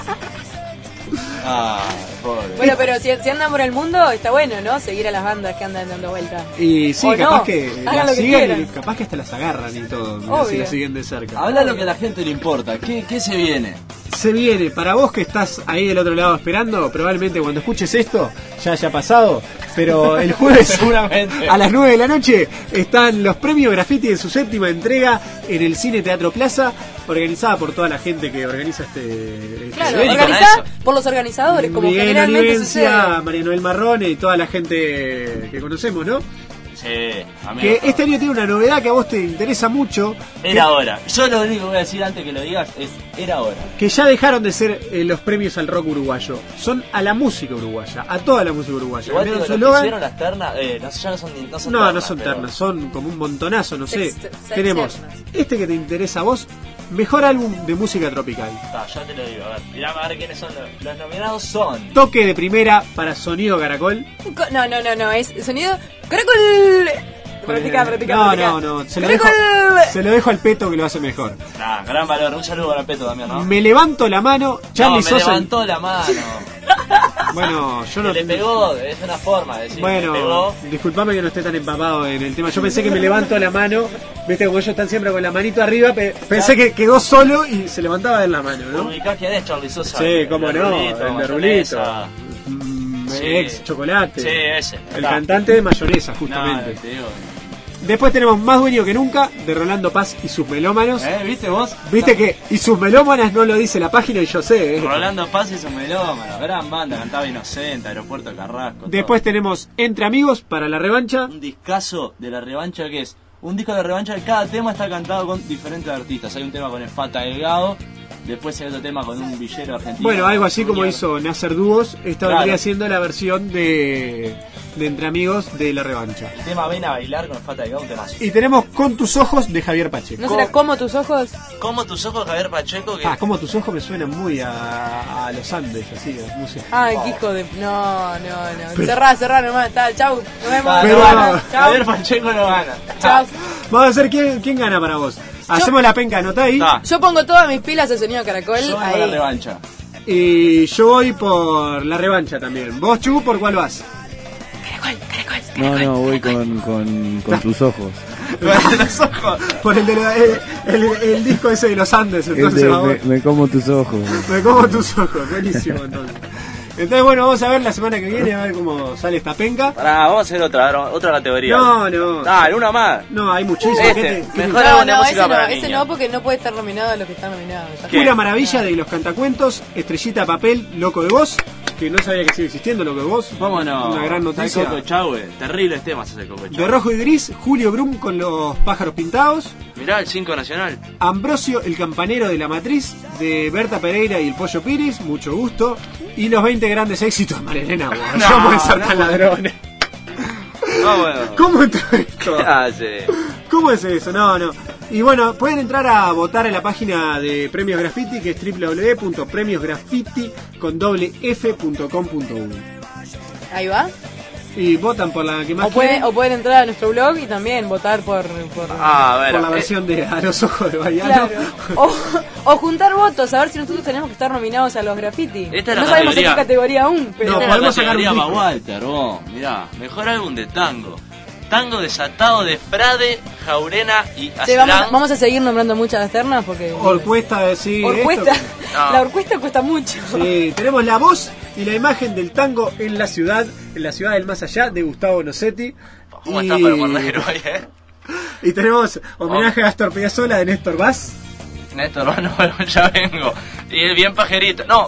Speaker 12: Ah, pobre.
Speaker 7: Bueno, pero si, si andan por el mundo, está bueno, ¿no? Seguir a las bandas que andan dando vueltas.
Speaker 1: Y sí,
Speaker 7: O
Speaker 1: capaz
Speaker 7: no,
Speaker 1: que
Speaker 7: hagan
Speaker 1: las
Speaker 7: lo que
Speaker 1: siguen
Speaker 7: quieran.
Speaker 1: y capaz que hasta las agarran y todo, mirá,
Speaker 7: Obvio.
Speaker 1: si las siguen de cerca.
Speaker 12: Habla lo que a la gente le importa. ¿Qué, qué se viene?
Speaker 1: Se viene, para vos que estás ahí del otro lado esperando, probablemente cuando escuches esto ya haya pasado, pero el jueves
Speaker 12: Seguramente.
Speaker 1: a las nueve de la noche están los premios Graffiti en su séptima entrega en el Cine Teatro Plaza, organizada por toda la gente que organiza este, este
Speaker 7: Claro,
Speaker 1: evento.
Speaker 7: organizada por los organizadores, como
Speaker 1: Miguel
Speaker 7: generalmente
Speaker 1: Olivencia,
Speaker 7: sucede.
Speaker 1: María Noel Marrone y toda la gente que conocemos, ¿no?
Speaker 12: Sí, amigo.
Speaker 1: Que este año tiene una novedad que a vos te interesa mucho,
Speaker 12: Era hora. Yo lo único que voy a decir antes que lo digas es era hora.
Speaker 1: que ya dejaron de ser eh, los premios al rock uruguayo, son a la música uruguaya, a toda la música uruguaya.
Speaker 12: Igual
Speaker 1: Cambiaron
Speaker 12: digo,
Speaker 1: su
Speaker 12: lo que
Speaker 1: eslogan.
Speaker 12: hicieron las ternas, eh, no, ya no son, no son
Speaker 1: No,
Speaker 12: ternas.
Speaker 1: no son
Speaker 12: pero-
Speaker 1: ternas, son como un montonazo, no sé.
Speaker 7: Sex- sex
Speaker 1: Tenemos
Speaker 7: ternas.
Speaker 1: este que te interesa a vos, mejor álbum de música tropical.
Speaker 12: Está, ya te lo digo. A ver, mirá a ver quiénes son los, los nominados. Son
Speaker 1: Toque de primera para Sonido Caracol.
Speaker 7: Co- No, no, no, no, es sonido. ¡Caracol! Practica, practica,
Speaker 1: no,
Speaker 7: practica.
Speaker 1: no, no, se lo, dejo,
Speaker 7: ¡Caracol!
Speaker 1: se lo dejo al Peto que lo hace mejor.
Speaker 12: Nah, gran valor. Un saludo para Peto también, ¿no?
Speaker 1: Me levanto la mano, Charlie
Speaker 12: no, me
Speaker 1: Sosa.
Speaker 12: levantó la mano.
Speaker 1: Bueno, yo no.
Speaker 12: Que le pegó, es una forma de decir.
Speaker 1: Bueno,
Speaker 12: le pegó.
Speaker 1: disculpame que no esté tan empapado en el tema. Yo pensé que me levanto la mano, viste como ellos están siempre con la manito arriba, pe- pensé que quedó solo y se levantaba en la mano, ¿no?
Speaker 12: Ubicás quién es Charlie Sosa.
Speaker 1: Sí, cómo no,
Speaker 12: Rulito,
Speaker 1: el de Rulito.
Speaker 12: mayonesa.
Speaker 1: Mm,
Speaker 12: Sí.
Speaker 1: ex Chocolate.
Speaker 12: Sí, ese.
Speaker 1: El
Speaker 12: Está.
Speaker 1: cantante de Mayonesa,
Speaker 12: No,
Speaker 1: justamente.
Speaker 12: te digo.
Speaker 1: Después tenemos Más Dueño que Nunca, de Rolando Paz y sus melómanos.
Speaker 12: ¿Eh? ¿Viste vos?
Speaker 1: Viste que y sus melómanas no lo dice la página y yo sé. ¿eh?
Speaker 12: Rolando Paz y sus melómanos, gran banda, cantaba Inocente, Aeropuerto de Carrasco.
Speaker 1: Después todo. Tenemos Entre Amigos para la revancha.
Speaker 12: Un discazo de la revancha que es un disco de la revancha que cada tema está cantado con diferentes artistas. Hay un tema con el Fata Delgado. Después hay otro tema con un villero argentino.
Speaker 1: Bueno, algo así como hizo Nasser Dúos. Esta
Speaker 12: Claro.
Speaker 1: vendría siendo la versión de, de Entre Amigos de la revancha.
Speaker 12: El tema Ven a Bailar con el Fata Delgado, un temazo.
Speaker 1: Y tenemos Con tus ojos de Javier Pacheco.
Speaker 7: ¿No será Como tus ojos?
Speaker 12: Como tus ojos, Javier Pacheco. Que...
Speaker 1: Ah, Como tus ojos me suena muy a, a los Andes, así, a música.
Speaker 7: Ay, qué hijo de... No, no, no. Cerrá, cerrá nomás. Está, chau. Nos vemos.
Speaker 1: Pero-
Speaker 7: No gana. Chau.
Speaker 12: Javier Pacheco no gana.
Speaker 7: Chau.
Speaker 1: Vamos a hacer quién, quién gana para vos. Hacemos la penca, anotá ahí.
Speaker 7: Yo pongo todas mis pilas al sonido Caracol.
Speaker 12: Yo voy
Speaker 7: ahí.
Speaker 12: por la revancha.
Speaker 1: Y yo voy por la revancha también. ¿Vos, Chu, por cuál vas?
Speaker 15: No, no, voy con, con, con tus ojos.
Speaker 1: los ojos. Por el, de la- el, el, el disco ese de los Andes,
Speaker 15: El
Speaker 1: entonces
Speaker 15: de
Speaker 1: vamos.
Speaker 15: me, me como tus ojos.
Speaker 1: Me como tus ojos, buenísimo entonces. Entonces bueno, vamos a ver la semana que viene a ver cómo sale esta penca.
Speaker 12: Pará, vamos a hacer otra, otra categoría.
Speaker 1: No, no.
Speaker 12: Dale, una más.
Speaker 1: No, hay muchísima
Speaker 12: Este,
Speaker 1: gente. que-
Speaker 12: mejor
Speaker 7: No,
Speaker 12: álbum de
Speaker 7: no,
Speaker 12: música
Speaker 7: ese no,
Speaker 12: para
Speaker 7: ese
Speaker 12: niños.
Speaker 7: no, porque no puede estar nominado a los que están nominados. Ya
Speaker 1: Pura
Speaker 7: está.
Speaker 1: maravilla de los cantacuentos, Estrellita de Papel, Loco de Voz, que no sabía que sigue existiendo Loco de Voz.
Speaker 12: Vámonos.
Speaker 1: Una gran
Speaker 12: Está el
Speaker 1: noticia.
Speaker 12: Coco Chahue. Terribles temas ese Coco
Speaker 1: De
Speaker 12: Chahue.
Speaker 1: Rojo y Gris, Julio Brum con los pájaros pintados,
Speaker 12: Mirá el cinco nacional.
Speaker 1: Ambrosio el campanero de la matriz, de Berta Pereira y el Pollo Piris, mucho gusto, y los veinte grandes éxitos, Marilena,
Speaker 12: No,
Speaker 1: no pueden ser
Speaker 12: no.
Speaker 1: tan ladrones.
Speaker 12: No, bueno.
Speaker 1: ¿Cómo entró esto?
Speaker 12: ¿Qué hace?
Speaker 1: ¿Cómo es eso? No, no. Y bueno, pueden entrar a votar en la página de Premios Graffiti, que es doble u doble u doble u punto premios graffiti con doble f punto com punto u.
Speaker 7: Ahí va.
Speaker 1: Y votan por la que más
Speaker 7: O pueden,
Speaker 1: quieren,
Speaker 7: o pueden entrar a nuestro blog y también votar por... por
Speaker 12: Ah, a ver.
Speaker 1: por la
Speaker 12: eh,
Speaker 1: versión de A los ojos de Baiano.
Speaker 7: Claro. O, o juntar votos, a ver si nosotros tenemos que estar nominados a los graffiti.
Speaker 12: Esta es
Speaker 7: no
Speaker 12: la
Speaker 7: sabemos en
Speaker 12: categoría.
Speaker 7: qué categoría aún, pero...
Speaker 1: No,
Speaker 12: esta es la
Speaker 1: podemos sacar un
Speaker 12: categoría
Speaker 1: disco.
Speaker 12: para Walter, vos. Mirá, mejor álbum de tango. Tango desatado de Frade, Jaurena y
Speaker 7: Che, vamos, a,
Speaker 12: Azlán.
Speaker 7: vamos a seguir nombrando muchas las ternas porque...
Speaker 1: Orcuesta, sí.
Speaker 7: Orcuesta.
Speaker 1: esto-
Speaker 12: No.
Speaker 7: La orcuesta cuesta mucho.
Speaker 1: Sí, tenemos la voz y la imagen del tango en la ciudad, en la ciudad del más allá, de Gustavo Nocetti.
Speaker 12: ¿Cómo
Speaker 1: y...
Speaker 12: está para Cordero ahí, eh?
Speaker 1: Y tenemos homenaje a Astor Piazzolla de Néstor Vaz.
Speaker 12: Néstor, bueno, bueno, ya vengo. Y el bien pajerito. No,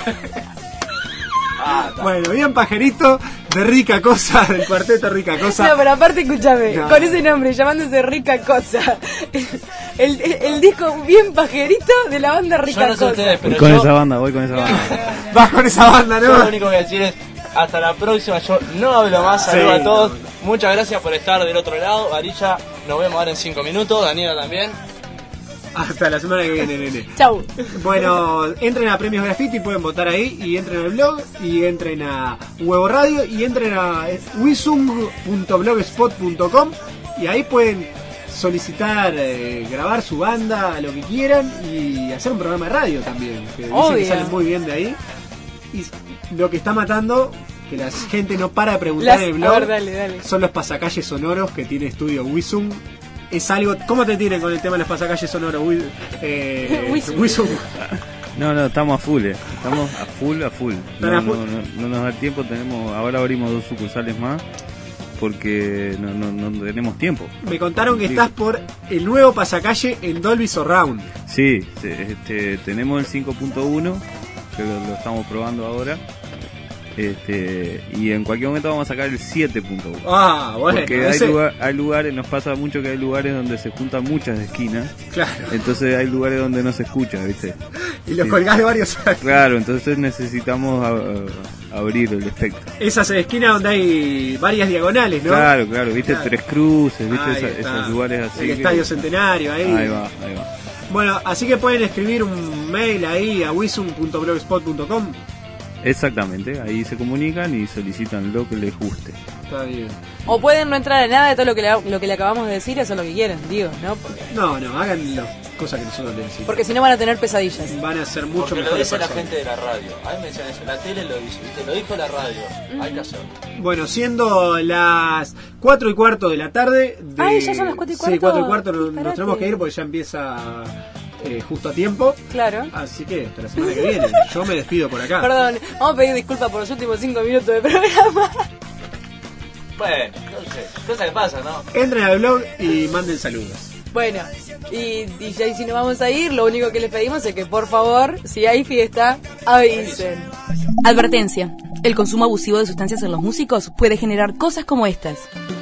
Speaker 12: ah, está.
Speaker 1: Bueno, bien pajerito, de Rica Cosa, del cuarteto Rica Cosa.
Speaker 7: No, pero aparte, escúchame,
Speaker 1: No.
Speaker 7: con ese nombre, llamándose Rica Cosa. El, el, el disco bien pajerito de la banda Rica
Speaker 12: Yo no sé
Speaker 7: Cosa.
Speaker 12: ustedes, pero
Speaker 15: Voy con
Speaker 12: yo,
Speaker 15: esa banda, voy con esa banda.
Speaker 1: Vas con esa banda,
Speaker 12: yo lo
Speaker 1: ¿no?
Speaker 12: único que voy a decir es hasta la próxima. Yo no hablo más. Saludos
Speaker 1: Sí.
Speaker 12: a todos. Muchas gracias por estar del otro lado. Varilla, nos vemos ahora en cinco minutos. Daniela también.
Speaker 1: Hasta la semana que viene, nene.
Speaker 7: Chau.
Speaker 1: Bueno, entren a Premios Graffiti, pueden votar ahí, y entren al blog, y entren a Huevo Radio, y entren a wisum punto blogspot punto com, y ahí pueden solicitar eh, grabar su banda, lo que quieran, y hacer un programa de radio también, que dicen
Speaker 7: Obvio.
Speaker 1: que salen muy bien de ahí. Y lo que está matando, que la gente no para de preguntar
Speaker 7: Las-
Speaker 1: en el
Speaker 7: a
Speaker 1: blog,
Speaker 7: ver, dale, dale.
Speaker 1: son los pasacalles sonoros que tiene Estudio Wisum. Es algo. ¿Cómo te tienen con el tema de los pasacalles sonoros? Wi- eh,
Speaker 7: Wisum.
Speaker 1: Wisum.
Speaker 15: No, no, estamos a full, eh. Estamos a full, a full.
Speaker 1: Están
Speaker 15: No,
Speaker 1: a full.
Speaker 15: no, no, no nos da tiempo, tenemos, ahora abrimos dos sucursales más porque no, no, no tenemos tiempo.
Speaker 1: Me contaron que
Speaker 15: Sí.
Speaker 1: estás por el nuevo pasacalle en Dolby Surround.
Speaker 15: Sí, sí, este, tenemos el cinco punto uno, que lo, lo estamos probando ahora. Este, y en cualquier momento vamos a sacar el siete punto uno.
Speaker 1: Ah, bueno.
Speaker 15: Porque hay,
Speaker 1: ese-
Speaker 15: lugar- hay lugares, nos pasa mucho que hay lugares donde se juntan muchas esquinas.
Speaker 1: Claro.
Speaker 15: Entonces hay lugares donde no se escucha, ¿viste?
Speaker 1: Y los
Speaker 15: Sí.
Speaker 1: colgás de varios años.
Speaker 15: Claro, entonces necesitamos a- a- abrir el espectro.
Speaker 1: Esas esquinas donde hay varias diagonales, ¿no?
Speaker 15: Claro, claro, viste
Speaker 1: Claro.
Speaker 15: Tres Cruces, viste
Speaker 1: Ahí
Speaker 15: esa-
Speaker 1: está.
Speaker 15: esos lugares así.
Speaker 1: El
Speaker 15: que-
Speaker 1: Estadio Centenario, ahí.
Speaker 15: Ahí va, ahí va.
Speaker 1: Bueno, así que pueden escribir un mail ahí a wisum punto blogspot punto com.
Speaker 15: Exactamente, ahí se comunican y solicitan lo que les guste.
Speaker 1: Está bien.
Speaker 7: O pueden no entrar a nada de todo lo que le, lo que le acabamos de decir, hacer lo que quieran, digo, ¿no? Porque,
Speaker 1: No, no, hagan las cosas que nosotros les decimos.
Speaker 7: porque si no van a tener pesadillas.
Speaker 1: Van a ser mucho
Speaker 12: Porque lo
Speaker 1: mejores
Speaker 12: dice la
Speaker 1: personas.
Speaker 12: gente de la radio. A mí me decían eso. La tele lo dice. ¿Viste? Lo dijo la radio. Hay que hacerlo.
Speaker 1: Bueno, siendo las cuatro y cuarto de la tarde. De...
Speaker 7: Ay, ¿ya son las cuatro y
Speaker 1: Sí,
Speaker 7: cuarto?
Speaker 1: cuatro y cuarto, nos, nos
Speaker 7: Disparate.
Speaker 1: tenemos que ir porque ya empieza eh, justo a tiempo.
Speaker 7: Claro.
Speaker 1: Así que hasta la semana que viene. Yo me despido por acá.
Speaker 7: Perdón, vamos a pedir disculpas por los últimos cinco minutos de programa.
Speaker 12: Bueno, no sé, cosas que pasan, ¿no?
Speaker 1: Entren al blog y manden saludos.
Speaker 7: Bueno, y, y ya si nos vamos a ir, lo único que les pedimos es que por favor, si hay fiesta, avisen.
Speaker 6: Advertencia: el consumo abusivo de sustancias en los músicos puede generar cosas como estas.